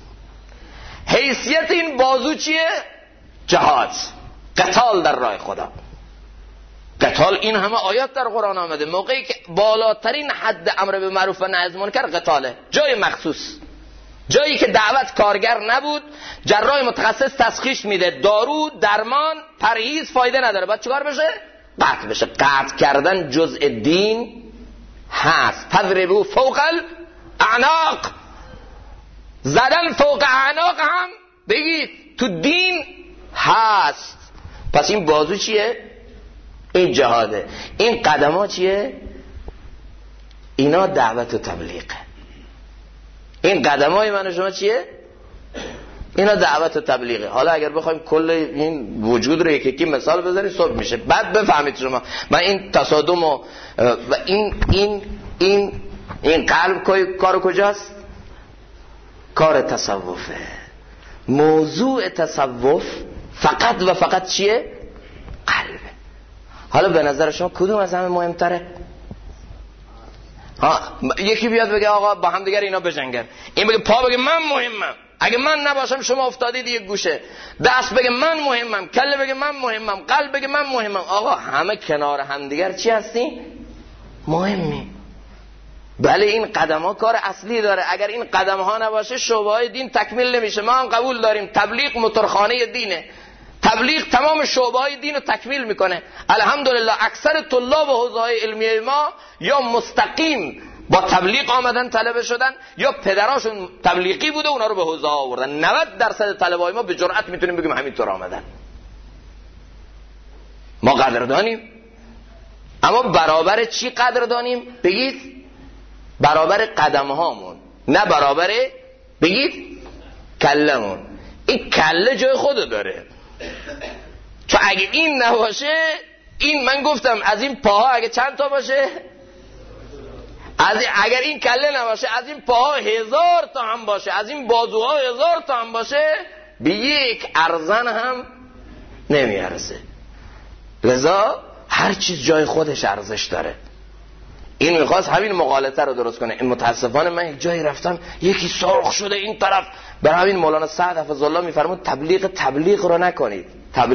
حیثیت این بازو چیه؟ جهاد، قتال در راه خدا. قتال این همه آیات در قرآن آمده. موقعی که بالاترین حد امر به معروف و نهی از منکر قتاله، جای مخصوص، جایی که دعوت کارگر نبود، جراح متخصص تشخیص میده درو درمان پرهیز فایده نداره، باید چیکار بشه؟ قطع بشه. قطع کردن جزء دین هست. تضربوا فوق الاعناق، زدن فوق اعناق هم بگید تو دین هست. پس این بازو چیه؟ این جهاده. این قدم ها چیه؟ اینا دعوت و تبلیغه. این قدم های من و شما چیه؟ اینا دعوت و تبلیغه. حالا اگر بخوایم کل این وجود رو یکی مثال بزنیم صبح میشه. بعد بفهمید شما من این تصادم و این قلب کار کجاست؟ کار تصوفه. موضوع تصوف فقط و فقط چیه؟ قلبه. حالا به نظر شما کدوم از همه مهمتره؟ یکی بیاد بگه آقا با هم دیگر اینا بجنگن، این بگه پا بگه من مهمم، اگه من نباشم شما افتادید یک گوشه، دست بگه من مهمم، کله بگه من مهمم، قلب بگه من مهمم. آقا همه کنار هم دیگر چی هستی؟ مهمی. بله این قدم ها کار اصلی داره. اگر این قدم ها نباشه شعبه های دین تکمیل نمیشه. ما هم قبول داریم تبلیغ موتورخانه دینه، تبلیغ تمام شعبه های دین رو تکمیل میکنه. الحمدلله اکثر طلاب حوزه های علمی ما یا مستقیم با تبلیغ آمدن طلبه شدن یا پدراشون تبلیغی بوده اونا رو به حوزه ها آوردن. 90% طلبای ما به جرئت میتونیم بگیم همینطور آمدن. ما قدردانیم، اما برابر چی قدردانیم؟ بگید برابر قدم هامون، نه برابر بگید کلمون. این کله جای خودو داره، چون اگه این نباشه، این من گفتم از این پاها اگه چند تا باشه، اگر این کله نباشه از این پاها 1000 تا هم باشه، از این بازوها 1000 تا هم باشه، به یک ارزن هم نمیارزه. لذا هر چیز جای خودش ارزش داره. این میخواست همین مغالطه رو درست کنه. این متاسفانه من یک جایی رفتم یکی سرخ شده این طرف، برای همین مولانا سعد حفظ الله میفرمود تبلیغ رو نکنید.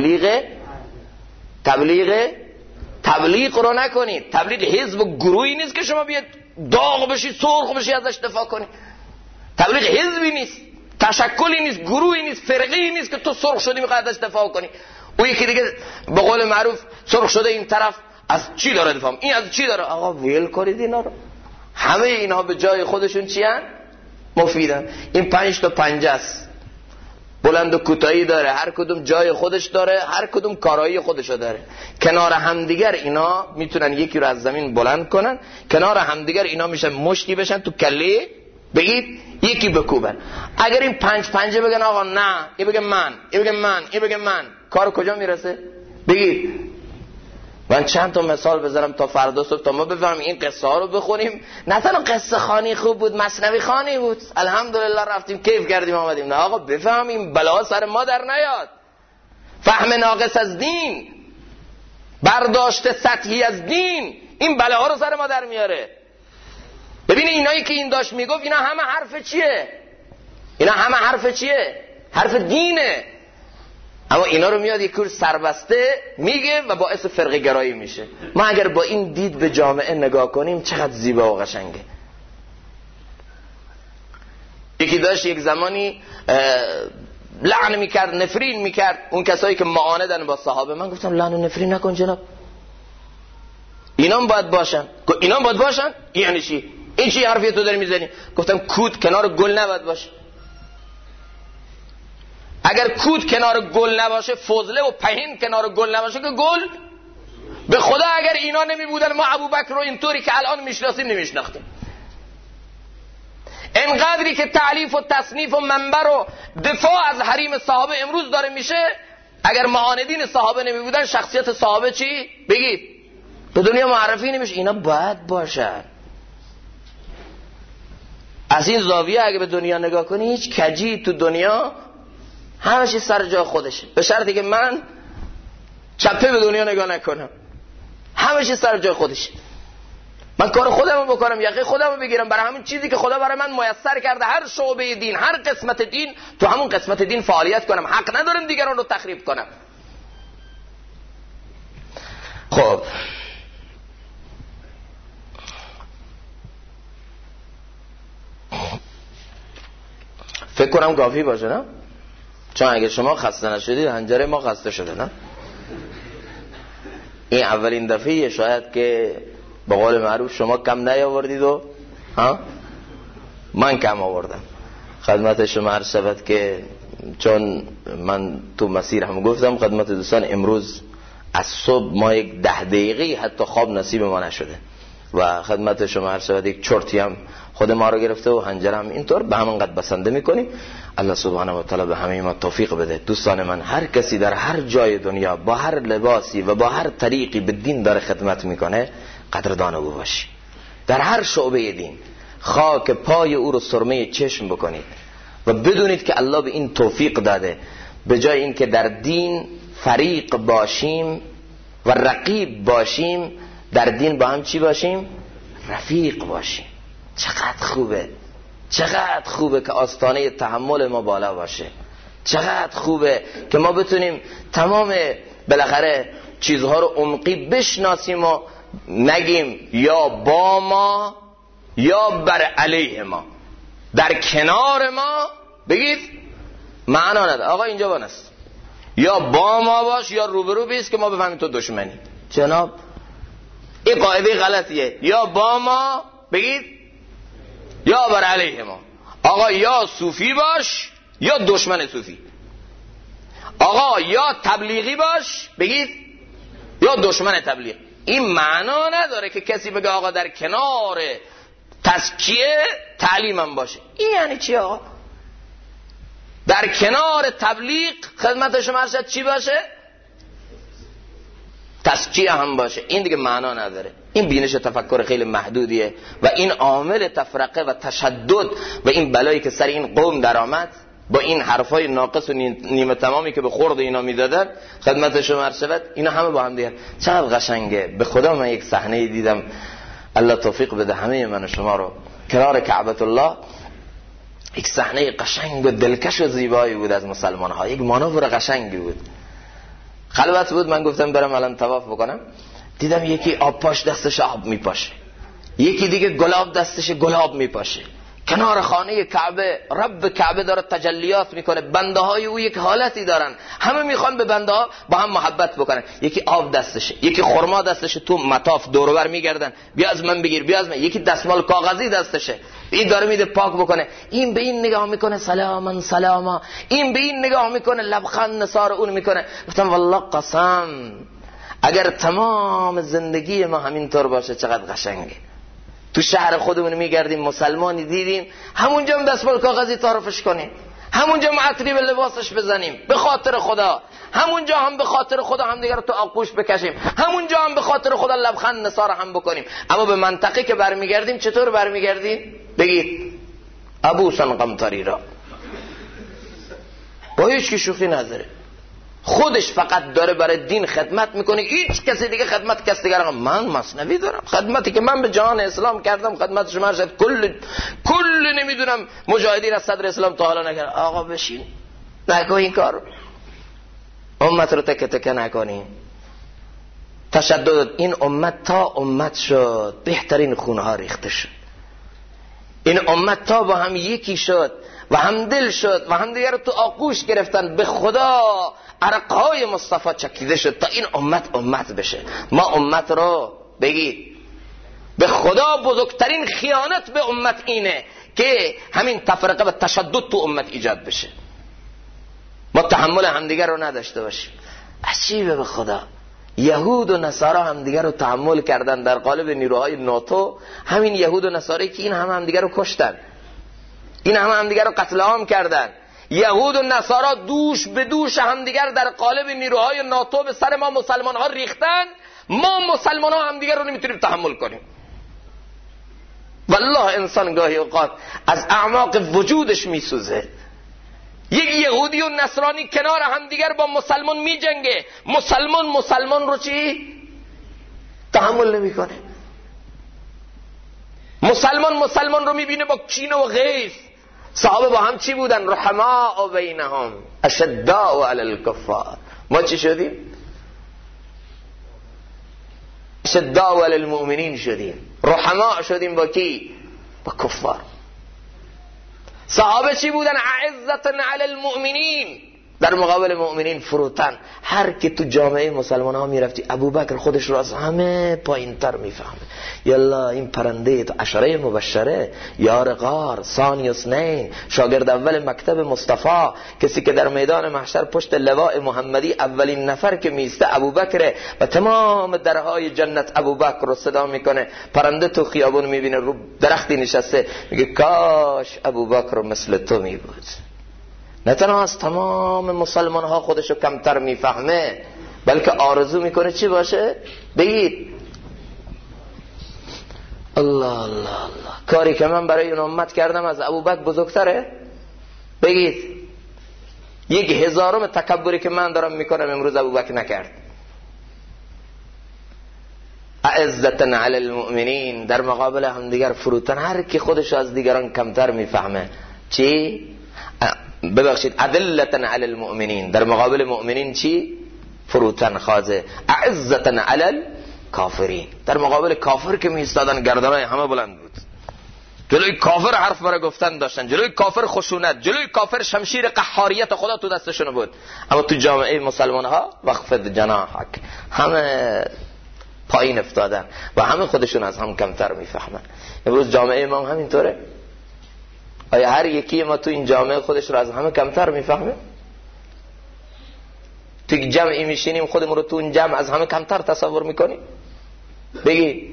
تبلیغ رو نکنید. تبلیغ حزب و گروهی نیست که شما بیاد داغ بشی سرخ بشی ازش دفاع کنی. تبلیغ حزبی نیست، تشکلی نیست، گروهی نیست، فرقی نیست که تو سرخ شدی میخوای ازش دفاع کنی. او یکی دیگه به قول معروف سرخ شده این طرف از چی داره دفاع؟ این از چی داره؟ آقا ویل کنید اینا رو. همه اینا به جای خودشون چی هن؟ مفیدن. این 5 تا پنجه است، بلند و کوتاهی داره، هر کدوم جای خودش داره، هر کدوم کارایی خودشو داره. کنار همدیگر اینا میتونن یکی رو از زمین بلند کنن، کنار همدیگر اینا میشن مشتی بشن تو کله بگید یکی بکوبن. اگر این 5 پنجه بگن آقا نه، این بگه من، این بگه من، این بگه من، کار کجا میرسه؟ بگید. من چند تا مثال بذارم تا فردا صبح تا ما بفهمیم این قصه ها رو بخونیم. نه تنها قصه خانی خوب بود، مثنوی خانی بود، الحمدلله رفتیم کیف کردیم آمدیم. نه آقا بفهمیم بلا سر ما در نیاد. فهم ناقص از دین، برداشت سطحی از دین، این بلاها رو سر ما در میاره. ببینید اینایی که این داشت میگفت اینا همه حرف چیه؟ اینا همه حرف چیه؟ حرف دینه. اما اینا رو میاد یک کور سربسته میگه و باعث فرقه گرایی میشه. ما اگر با این دید به جامعه نگاه کنیم چقدر زیبا و قشنگه. یکی داشت یک زمانی لعن میکرد، نفرین میکرد اون کسایی که معاندن با صحابه. من گفتم لعن و نفرین نکن جناب، اینا هم باید باشن. اینا هم باید باشن؟ یعنی چی؟ این چی حرفی تو داری میزنی؟ گفتم کود کنار گل نباید باشه. اگر کود کنار گل نباشه، فضله و پهین کنار گل نباشه که گل به خدا اگر اینا نمی بودن ما ابوبکر رو اینطوری که الان میشناسیم نمیشناختیم. انقدری که تعلیف و تصنیف و منبر و دفاع از حریم صحابه امروز داره میشه، اگر معاندین صحابه نمی بودن شخصیت صحابه چی؟ بگید به دنیا معرفی نمیشه. اینا باید باشن. از این زاویه اگه به دنیا نگاه کنی هیچ کجی تو دنیا همه چیز سر جای خودشه، به شرطی که من چپه به دنیا نگاه نکنم، همه چیز سر جای خودشه. من کار خودمو بکنم، یقه خودمو بگیرم برای همین چیزی که خدا برای من میسر کرده، هر شعبه دین، هر قسمت دین، تو همون قسمت دین فعالیت کنم. حق ندارم دیگران رو تخریب کنم. خب فکر کنم کافی باشه نه؟ چون اگه شما خسته نشدید حنجره ما خسته شده نه؟ این اولین دفعه شاید که به قول معروف شما کم نیاوردید و من کم آوردم. خدمت شما عرض شود که چون من تو مسیر هم گفتم خدمت دوستان، امروز از صبح ما یک 10 دقیقه حتی خواب نصیب ما نشده و خدمت شما عرض شود یک چرتی هم خود ما رو گرفته و حنجره هم اینطور به همون قد بسنده میکنیم. الله سبحانه و تعالی به همه ما توفیق بده. دوستان من، هر کسی در هر جای دنیا با هر لباسی و با هر طریقی به دین داره خدمت میکنه، قدردان او باشی. در هر شعبه دین خاک پای او رو سرمه چشم بکنید و بدونید که الله به این توفیق داده. به جای این که در دین فریق باشیم و رقیب باشیم، در دین با هم چی باشیم؟ رفیق باشیم. چقدر خوبه، چقدر خوبه که آستانه تحمل ما بالا باشه. چقدر خوبه که ما بتونیم تمام بالاخره چیزها رو عمقی بشناسیم و نگیم یا با ما یا بر علیه ما. در کنار ما بگید معنا نداره. آقا اینجا بانست، یا با ما باش یا روبرو بیست که ما بفهمیم تو دشمنی. جناب این قاعده غلطیه. یا با ما بگید یا بر علیه ما. آقا یا صوفی باش یا دشمن صوفی. آقا یا تبلیغی باش بگید یا دشمن تبلیغ. این معنا نداره که کسی بگه آقا در کنار تزکیه تعلیمم باشه. این یعنی چی آقا؟ در کنار تبلیغ خدمت شما ارشد چی باشه؟ تزکیه هم باشه. این دیگه معنا نداره. این بینش تفکر خیلی محدودیه و این عامل تفرقه و تشدد و این بلایی که سر این قوم در آمد با این حرفای ناقص و نیمه تمامی که به خورد اینا میدادن، خدمت شما عرض شود اینا همه با هم دیگه. چقدر قشنگه. به خدا من یک صحنه دیدم، الله توفیق بده همه من و شما رو، کنار کعبه الله یک صحنه قشنگ و دلکش و زیبایی بود از مسلمان ها. یک مانور قشنگی بود. خلوت بود. من گفتم برم الان طواف بکنم، دیدم یکی آب پاش دستش آب میپاشه، یکی دیگه گلاب دستش گلاب میپاشه. کنار خانه کعبه رب کعبه داره تجلیات میکنه. بنده های او یک حالتی دارن، همه میخوان به بنده ها با هم محبت بکنن. یکی آب دستشه، یکی خرما دستشه، تو مطاف دور و بر میگردن، بیا از من بگیر، بیا از من. یکی دستمال کاغذی دستشه، این داره میده پاک بکنه. این به این نگاه میکنه سلاما سلاما، این به این نگاه میکنه لبخند نثار اون میکنه. گفتم والله قسم اگر تمام زندگی ما همینطور باشه چقدر قشنگه. تو شهر خودمون میگردیم مسلمانی دیدیم، همونجا هم دستمال کاغذی تعارفش کنیم، همونجا هم عطری به لباسش بزنیم به خاطر خدا، همونجا هم به خاطر خدا هم دیگر رو تو آغوش بکشیم، همونجا هم به خاطر خدا لبخند نثار هم بکنیم. اما به منطقه که برمیگردیم چطور برمیگردیم؟ بگید ابو سنقمطری را با هیچ کی شوخی نداره، خودش فقط داره برای دین خدمت میکنه، هیچ کسی دیگه خدمت کس دیگر. من مثنوی دارم، خدمتی که من به جهان اسلام کردم خدمت شما شد کل نمیدونم مجاهدین از صدر اسلام تا حالا نکردم. آقا بشین نکن این کار، امت رو تکه تکه نکنیم. تشدد این امت تا امت شد بهترین خونها ریخته شد. این امت تا با هم یکی شد و هم دل شد و هم دیگر رو تو آغوش گرفتن. به خدا عرقهای مصطفی چکیده شد تا این امت بشه. ما امت رو بگید به خدا بزرگترین خیانت به امت اینه که همین تفرقه و تشدد تو امت ایجاد بشه. ما تحمل همدیگر رو نداشته باشیم. عجیبه به خدا، یهود و نصارا همدیگر رو تحمل کردن در قالب نیروهای ناتو. همین یهود و نصارایی که این همدیگر رو کشتن، این همدیگر رو قتل عام کردن. یهود و نصارا دوش به دوش همدیگر در قالب نیروهای ناتو به سر ما مسلمان ها ریختن. ما مسلمان ها همدیگر رو نمیتونیم تحمل کنیم. والله انسان گاهی اوقات از اعماق وجودش میسوزه یک یهودی و نصرانی کنار هم دیگر با مسلمان می جنگه، مسلمان رو چی؟ تحمل نمی کنه. مسلمان رو می بینه با کینه و غیظ. صحابه با هم چی بودن؟ رحماء بینهم اشداء علی الکفار. ما چی شدیم؟ اشداء علی المؤمنین شدیم، رحماء شدیم با کی؟ با کفار. صحابه چی بودن؟ اعزة علی المؤمنین، در مقابل مؤمنین فروتن. هر که تو جامعه مسلمان ها میرفتی ابوبکر خودش رو از همه پایین تر میفهمه. یلا این پرنده تو عشره مبشره، یار غار، ثانی اثنین، شاگرد اول مکتب مصطفی، کسی که در میدان محشر پشت لواء محمدی اولین نفر که میسته ابوبکره و تمام درهای جنت ابوبکر رو صدا میکنه. پرنده تو خیابون میبینه رو درختی نشسته، میگه کاش ابوبکر مثل تو میبود. نه تنها از تمام مسلمان ها خودشو کمتر میفهمه، بلکه آرزو میکنه چی باشه؟ بگید الله الله الله، کاری که من برای این امت کردم از ابوبکر بزرگتره؟ بگید 1000 تکبری که من دارم میکنم امروز ابوبکر نکرد. اعزة علی المؤمنین، در مقابل هم دیگر فروتن. هر کی خودشو از دیگران کمتر میفهمه چی؟ ببخشید اذلة علی المؤمنین، در مقابل مؤمنین چی؟ فروتن خازه. اعزة علی الکافرین، در مقابل کافر که میستادن گردنای همه بلند بود. جلوی کافر حرف برای گفتن داشتن، جلوی کافر خشونت، جلوی کافر شمشیر قهاریت خدا تو دستشون بود. اما تو جامعه مسلمان ها وقفت جناحک، همه پایین افتادن و همه خودشون از هم کمتر میفهمن. امروز جامعه ما هم همینطوره. آیا هر یکی ما تو این جامعه خودش رو از همه کمتر میفهمه؟ تو یک جمعی میشینیم خودمون رو تو اون جمع از همه کمتر تصور میکنیم؟ بگی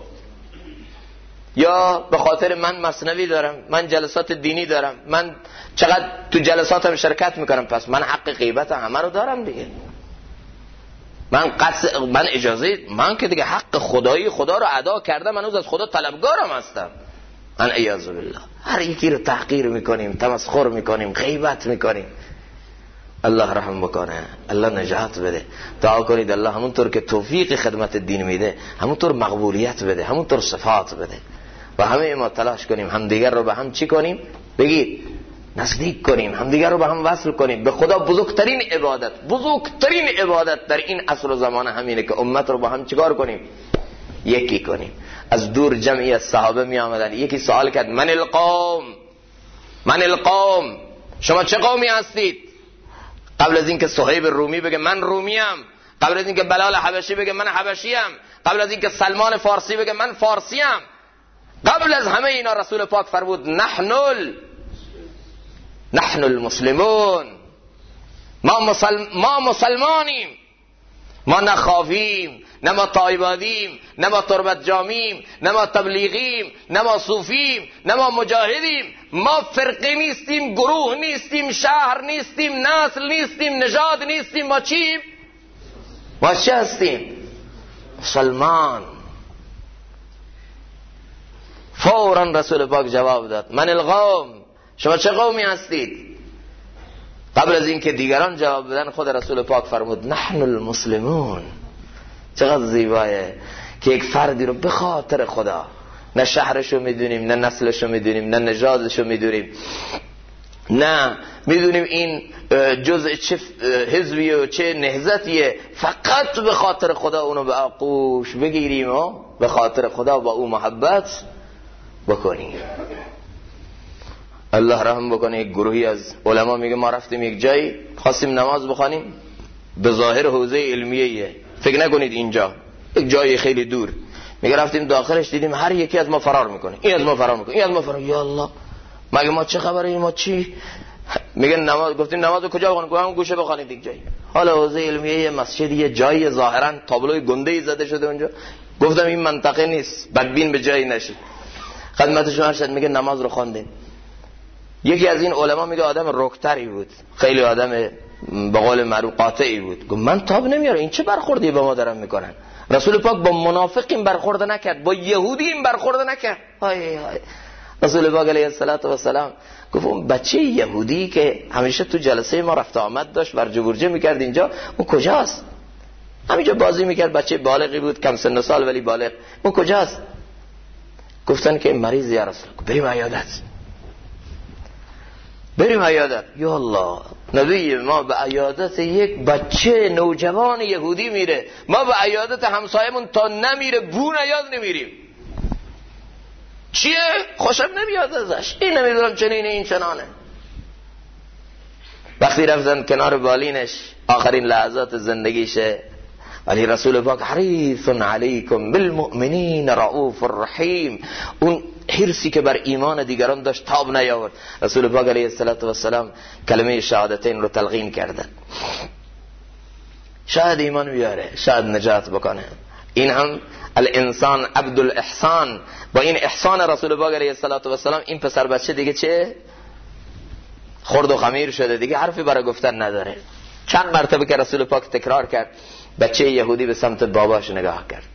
یا به خاطر من مثنوی دارم، من جلسات دینی دارم، من چقدر تو شرکت میکنم، پس من حق غیبت همه رو دارم دیگه. من اجازه، من که دیگه حق خدایی خدا رو ادا کردم، من از خدا طلبگارم هستم. من اعوذ بالله هر یکی رو تحقیر میکنیم، تمسخر میکنیم، غیبت میکنیم. الله رحم بکنه، الله نجات بده. دعا کنید الله همونطور که توفیق خدمت دین میده همونطور مقبولیت بده، همونطور صفات بده و همه ما تلاش کنیم همدیگر رو به هم چی کنیم؟ بگید نزدیک کنیم، همدیگر رو به هم وصل کنیم. به خدا بزرگترین عبادت در این عصر و زمان همینه که امت رو با هم چیکار کنیم؟ یکی کنیم. از دور جمعی از صحابه می آمدن، یکی سوال کرد من القوم، شما چه قومی هستید؟ قبل از اینکه صهیب رومی بگه من رومیم، قبل از اینکه بلال حبشی بگه من حبشیم، قبل از اینکه سلمان فارسی بگه من فارسیم، قبل از همه اینا رسول پاک فرمود نحن المسلمون، ما مسلمانیم، ما نه خافیم، نه ما طایبادیم، نه ما تربت جامیم، نه ما تبلیغیم، نه ما صوفیم، نه ما مجاهدیم. ما فرقه نیستیم، گروه نیستیم، شهر نیستیم، نسل نیستیم، نژاد نیستیم. ما چیم؟ ما چه هستیم؟ مسلمان. فوراً رسول پاک جواب داد من القوم، شما چه قومی هستید؟ قبل از اینکه دیگران جواب بدن خود رسول پاک فرمود نحن المسلمون. چقدر زیبایه که یک فردی رو به خاطر خدا، نه شهرشو میدونیم، نه نسلشو میدونیم، نه نژادشو میدونیم، نه میدونیم این جزء چه حزبیه و چه نهضتیه، فقط به خاطر خدا اونو به آغوش بگیریم و به خاطر خدا با او محبت بکنیم. الله رحم بکنه. یک گروهی از علما میگه ما رفتیم یک جایی خواستیم نماز بخوانیم، به ظاهر حوزه علمیه، فکر نکنید اینجا، یک جای خیلی دور. میگه رفتیم داخلش دیدیم هر یکی از ما فرار میکنه، این از ما فرار میکنه، این از ما فرار. یا الله مگه ما چه خبره؟ ما چی؟ میگه نماز، گفتیم نماز کجا بخونیم؟ گفتم گوشه بخونید یک جایی. حالا حوزه علمیه مسجدی جایی ظاهرا تابلوی گنده‌ای زده شده اونجا. گفتم این منطقه نیست، بدبین به جایی نشید. خدمتشون ارشد میگه نماز رو خواندیم. یکی از این علما میگه آدم رکتری بود، خیلی آدم به قول معروف قاطعی بود. گفت من تاب نمیاره این چه برخوردی با ما دارن میکنن؟ رسول پاک با منافقین برخورد نکرد، با یهودی این برخورد نکرد. های رسول پاک علیه السلام گفت اون بچه یهودی که همیشه تو جلسه ما رفت آمد داشت ورجه ورجه میکرد اینجا، اون کجاست؟ همینجا بازی میکرد، بچه بالغی بود، کم سن و سال ولی بالغ، اون کجاست؟ گفتن که این مریض یا رسول الله. بریم عیادت. یا الله، نبی ما به عیادت یک بچه نوجوان یهودی میره، ما به عیادت همسایمون تا نمیره بو نیاد نمیریم. چیه؟ خوشم نمیاد ازش، این نمیدونم چنینه این چنانه. وقتی رفتن کنار بالینش آخرین لحظات زندگیشه، ولی رسول پاک حریص علیکم بالمؤمنین رؤوف الرحیم، اون حرصی که بر ایمان دیگران داشت تاب نیاورد. رسول پاک علیه السلام کلمه شهادتین رو تلقین کردن، شاید ایمان بیاره، شاید نجات بکنه. این هم الانسان عبد الاحسان، با این احسان رسول پاک علیه السلام این پسر بچه دیگه چه خرد و خمیر شده، دیگه حرفی برای گفتن نداره. چند مرتبه که رسول پاک تکرار کرد، بچه یهودی به سمت باباش نگاه کرد.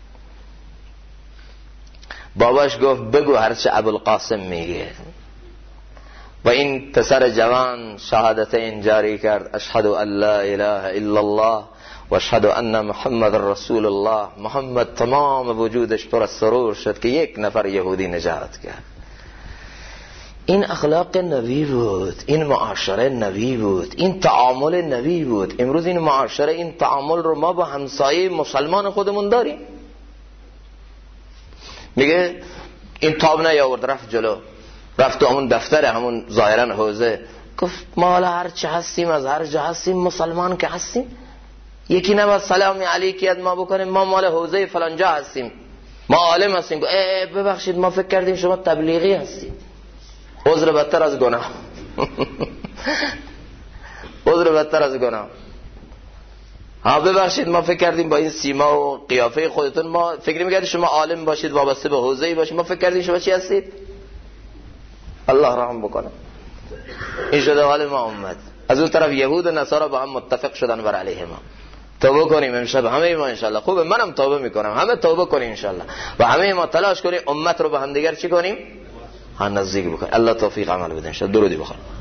باباش گفت بگو هرچه ابوالقاسم میگه. و این پسر جوان شهادتین جاری کرد، اشهد ان لا اله الا الله و اشهد ان محمد رسول الله. محمد تمام وجودش پر از سرور شد که یک نفر یهودی نجات کرد. این اخلاق نبی بود، این معاشره نبی بود، این تعامل نبی بود. امروز این معاشره، این تعامل رو ما با همسایه مسلمان خودمون داریم. میگه این تاب نیاورد، رفت جلو، رفت تو همون دفتر، همون ظاهرا حوزه، گفت ما حالا هر چه هستیم، از هر جا هستیم، مسلمان که هستیم، یکی نباید سلام علیکی از ما بکنیم، ما مال حوزه فلانجا هستیم، ما عالم هستیم. ببخشید ما فکر کردیم شما تبلیغی هستیم. عذر بدتر از گناه. عذر بدتر از گناه. ببخشید ما فکر کردیم با این سیما و قیافه خودتون، ما فکر می‌کردیم شما عالم باشید، وابسته به حوزه‌ای باشید، ما فکر کردیم شما چی هستید. الله رحم بکنه. این شده حال ما امت. از اون طرف یهود و نصارا با هم متفق شدن بر علیه ما. توبه کنیم امشب همه ما انشالله. خوبه، منم توبه میکنم، همه توبه کنیم انشالله و همه ما تلاش کنیم امت رو به هم دیگر چی کنیم، نزدیک بکنیم. الله توفیق عمل بده انشالله. درودی بخیر.